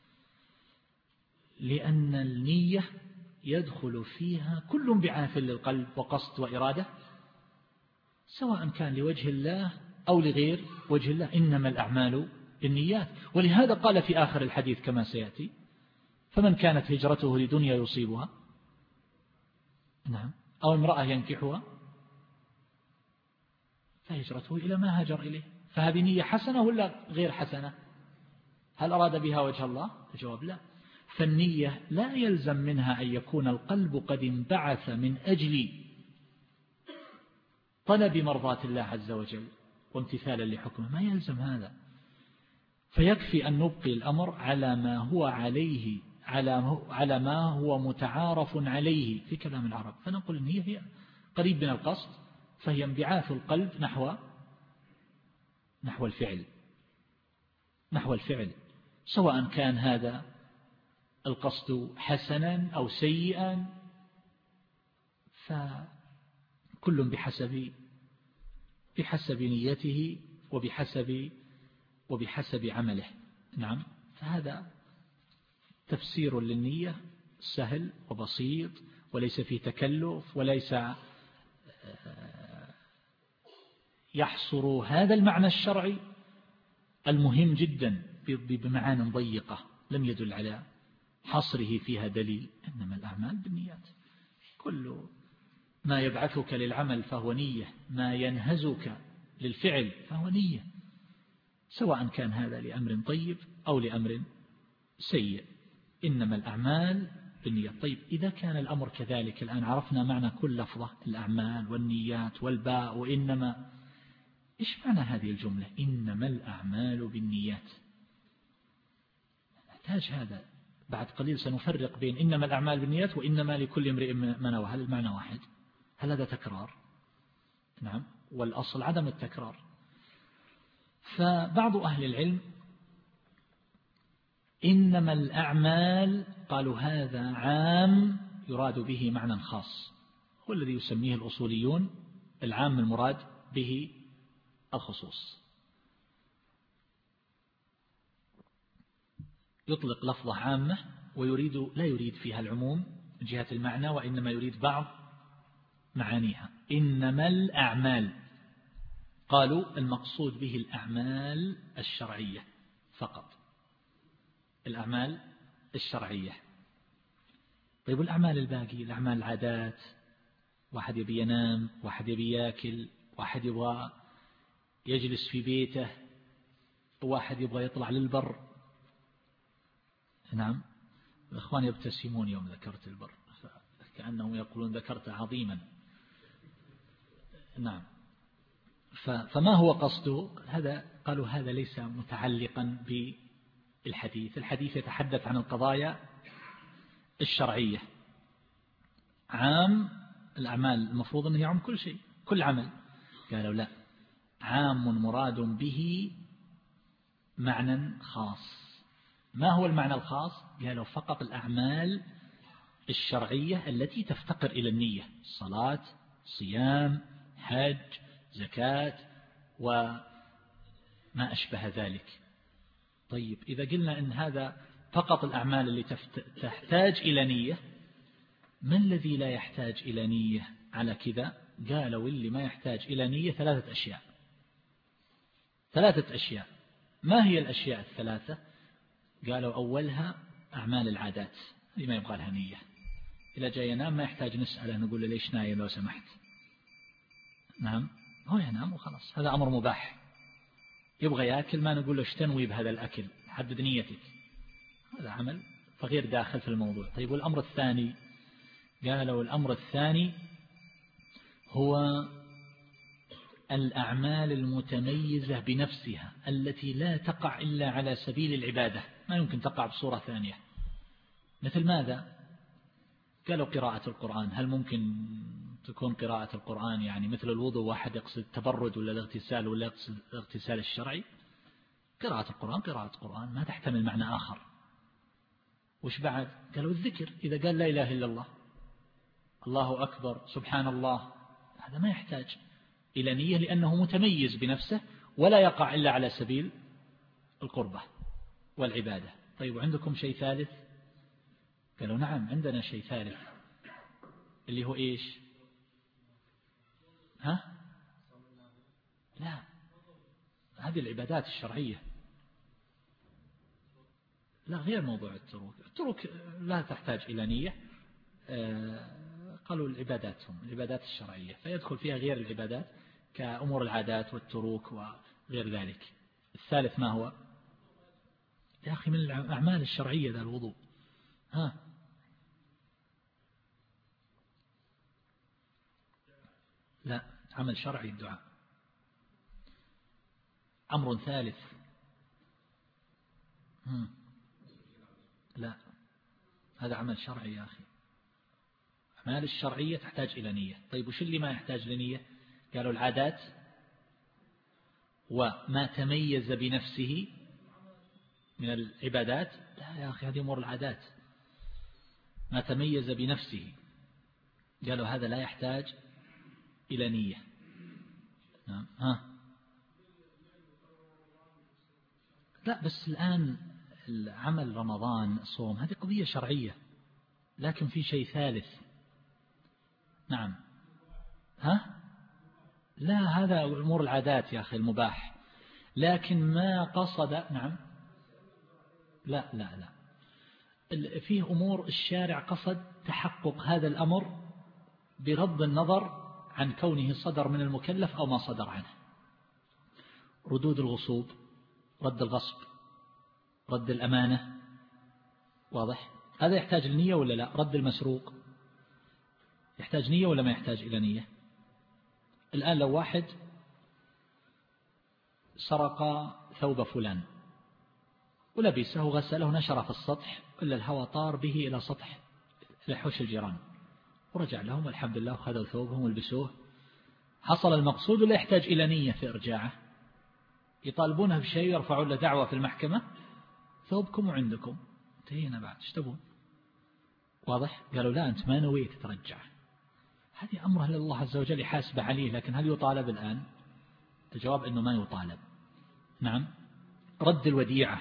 Speaker 1: لأن النية يدخل فيها كل انبعاث للقلب وقصد وإرادة، سواء كان لوجه الله أو لغير وجه الله. إنما الأعمال بالنيات. ولهذا قال في آخر الحديث كما سيأتي: فمن كانت هجرته لدنيا يصيبها، نعم، أو امرأة ينكحها، فهجرته إلى ما هاجر إليه. فهذه نية حسنة ولا غير حسنة؟ هل أراد بها وجه الله؟ الجواب لا. فالنية لا يلزم منها أن يكون القلب قد انبعث من أجل طلب مرضاة الله عز وجل وامتثالا لحكمه، ما يلزم هذا. فيكفي أن نبقي الأمر على ما هو عليه، على على ما هو متعارف عليه في كلام العرب، فنقول النية هي قريب من القصد، فهي انبعاث القلب نحو نحو الفعل نحو الفعل سواء كان هذا القصد حسنا أو سيئا، فكل بحسب بحسب نيته وبحسب وبحسب عمله. نعم. فهذا تفسير للنية سهل وبسيط، وليس فيه تكلف، وليس يحصر هذا المعنى الشرعي المهم جدا بمعان ضيقة لم يدل على حصره فيها دليل. إنما الأعمال بالنيات. كل ما يبعثك للعمل فهو نية، ما ينهزك للفعل فهو نية، سواء كان هذا لأمر طيب أو لأمر سيء. إنما الأعمال بالنيات. طيب، إذا كان الأمر كذلك، الآن عرفنا معنى كل لفظة، الأعمال والنيات والباء وإنما، إيش معنى هذه الجملة إنما الأعمال بالنيات؟ نحتاج هذا. بعد قليل سنفرق بين إنما الأعمال بالنيات وإنما لكل امرئ ما نوى. هل المعنى واحد؟ هل هذا تكرار؟ نعم. والأصل عدم التكرار. فبعض أهل العلم إنما الأعمال قالوا هذا عام يراد به معنى خاص، هو الذي يسميه الأصوليون العام المراد به الخصوص. يطلق لفظة عامة ويريد لا يريد فيها العموم من جهة المعنى، وإنما يريد بعض معانيها. إنما الأعمال، قالوا المقصود به الأعمال الشرعية فقط، الأعمال الشرعية. طيب، الأعمال الباقي، الأعمال العادات، واحد يبي ينام، واحد يبي يأكل، واحد يبغى يجلس في بيته، واحد يبغى يطلع للبر. نعم. الأخوان يبتسمون يوم ذكرت البر، كأنهم يقولون ذكرت عظيما. نعم. فما هو قصده؟ هذا قالوا هذا ليس متعلقا بالحديث. الحديث يتحدث عن القضايا الشرعية، عام الأعمال المفروض أنه يعم كل شيء، كل عمل. قالوا لا، عام مراد به معنى خاص. ما هو المعنى الخاص؟ قالوا فقط الأعمال الشرعية التي تفتقر إلى النية، صلاة، صيام، حج، زكاة وما أشبه ذلك. طيب إذا قلنا إن هذا فقط الأعمال اللي تحتاج إلى نية، ما الذي لا يحتاج إلى نية على كذا؟ قالوا اللي ما يحتاج إلى نية ثلاثة أشياء. ثلاثة أشياء. ما هي الأشياء الثلاثة؟ قالوا أولها أعمال العادات، اللي ما يبغى لها نية. إذا جاي ينام ما يحتاج نسأله نقول له ليش نايم لو سمحت. نعم، هو ينام وخلاص، هذا أمر مباح. يبغى يأكل ما نقول له ايش تنوي بهذا الأكل، حدد نيتك، هذا عمل فغير داخل في الموضوع. طيب والأمر الثاني؟ قالوا الأمر الثاني هو الأعمال المتميزة بنفسها التي لا تقع إلا على سبيل العبادة، ما يمكن تقع بصورة ثانية. مثل ماذا؟ قالوا قراءة القرآن. هل ممكن تكون قراءة القرآن يعني مثل الوضوء، واحد يقصد التبرد ولا الاغتسال ولا يقصد الاغتسال الشرعي؟ قراءة القرآن قراءة القرآن، ما تحتمل معنى آخر. وش بعد؟ قالوا الذكر. إذا قال لا إله إلا الله، الله أكبر، سبحان الله، هذا ما يحتاج إلى نية لأنه متميز بنفسه ولا يقع إلا على سبيل القربة والعبادة. طيب وعندكم شيء ثالث؟ قالوا نعم عندنا شيء ثالث، اللي هو إيش؟ ها؟ لا، هذه العبادات الشرعية. لا، غير موضوع التروك. التروك لا تحتاج إلى نية. قالوا العبادات هم العبادات الشرعية، فيدخل فيها غير العبادات كأمور العادات والتروك وغير ذلك. الثالث ما هو؟ يا أخي من الأعمال الشرعية ذا الوضوء. ها؟ لا، عمل شرعي الدعاء. أمر ثالث. هم. لا، هذا عمل شرعي يا أخي. الأعمال الشرعية تحتاج إلى نية. طيب وش اللي ما يحتاج لنية؟ قالوا العادات وما تميز بنفسه من العبادات. لا يا أخي، هذه أمور العادات. ما تميز بنفسه قالوا هذا لا يحتاج إلى نية. نعم. ها؟ لا، بس الآن العمل رمضان صوم هذه قضية شرعية، لكن في شيء ثالث. نعم. ها؟ لا، هذا أمور العادات يا أخي، المباح. لكن ما قصد. نعم. لا لا لا، فيه أمور الشارع قصد تحقق هذا الأمر بغض النظر عن كونه صدر من المكلف أو ما صدر عنه. ردود الغصوب، رد الغصب، رد الأمانة، واضح؟ هذا يحتاج لنية ولا لا؟ رد المسروق يحتاج نية ولا ما يحتاج إلى نية؟ الآن لو واحد سرق ثوب فلان ولبسه وغسله ونشر في السطح، إلا الهواء طار به إلى سطح لحوش الجيران ورجع لهم والحمد لله وخذوا ثوبهم ولبسوه، حصل المقصود ولا يحتاج إلى نية في إرجاعه؟ يطالبونه بشيء يرفعوا له دعوة في المحكمة، ثوبكم وعندكم انتهينا بعد ايش تبون؟ واضح؟ قالوا لا، أنت ما نويت ترجع، هذه أمره لله عز وجل يحاسب عليه. لكن هل يطالب الآن؟ الجواب أنه ما يطالب. نعم. رد الوديعة،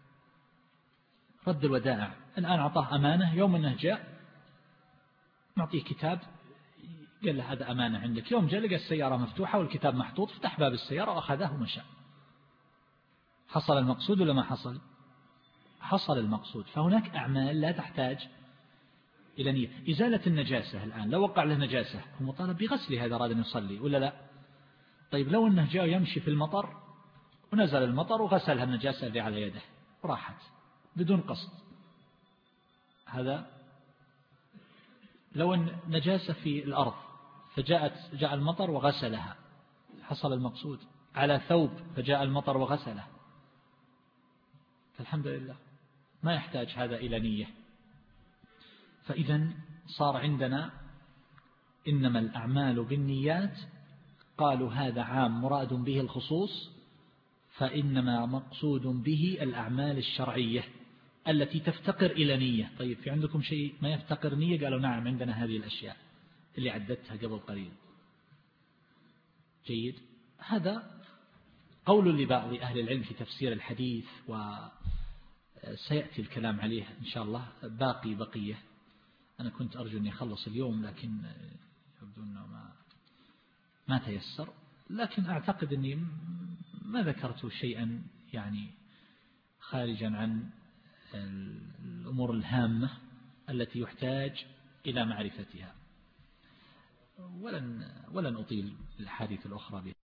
Speaker 1: رد الودائع. الآن أعطاه أمانة، يوم أنه جاء نعطيه كتاب قال له هذا أمانة عندك، يوم جاء لقى السيارة مفتوحة والكتاب محطوط، فتح باب السيارة وأخذه ومشى. حصل المقصود ولا ما حصل؟ حصل المقصود. فهناك أعمال لا تحتاج إلى نية. إزالة النجاسة، الآن لو وقع له نجاسة هو مطالب بغسلها إذا أراد أن يصلي ولا لا؟ طيب لو أنه جاء يمشي في المطر ونزل المطر وغسلها النجاسة اللي على يده وراحت بدون قصد، هذا لو أن نجاسة في الأرض فجاءت جاء المطر وغسلها، حصل المقصود، على ثوب فجاء المطر وغسله، فالحمد لله ما يحتاج هذا إلى نية. فإذا صار عندنا إنما الأعمال بالنيات، قالوا هذا عام مراد به الخصوص، فإنما مقصود به الأعمال الشرعية التي تفتقر إلى نية. طيب في عندكم شيء ما يفتقر نية؟ قالوا نعم عندنا هذه الأشياء اللي عددتها قبل قليل. جيد. هذا قول لبعض أهل العلم في تفسير الحديث، وسيأتي الكلام عليه إن شاء الله باقي بقية. أنا كنت أرجو أن يخلص اليوم لكن يبدو أنه ما ما تيسر، لكن أعتقد أني ما ذكرت شيئا يعني خارجا عن الأمور الهامة التي يحتاج إلى معرفتها، ولن ولن أطيل الحديث الأخرى بها.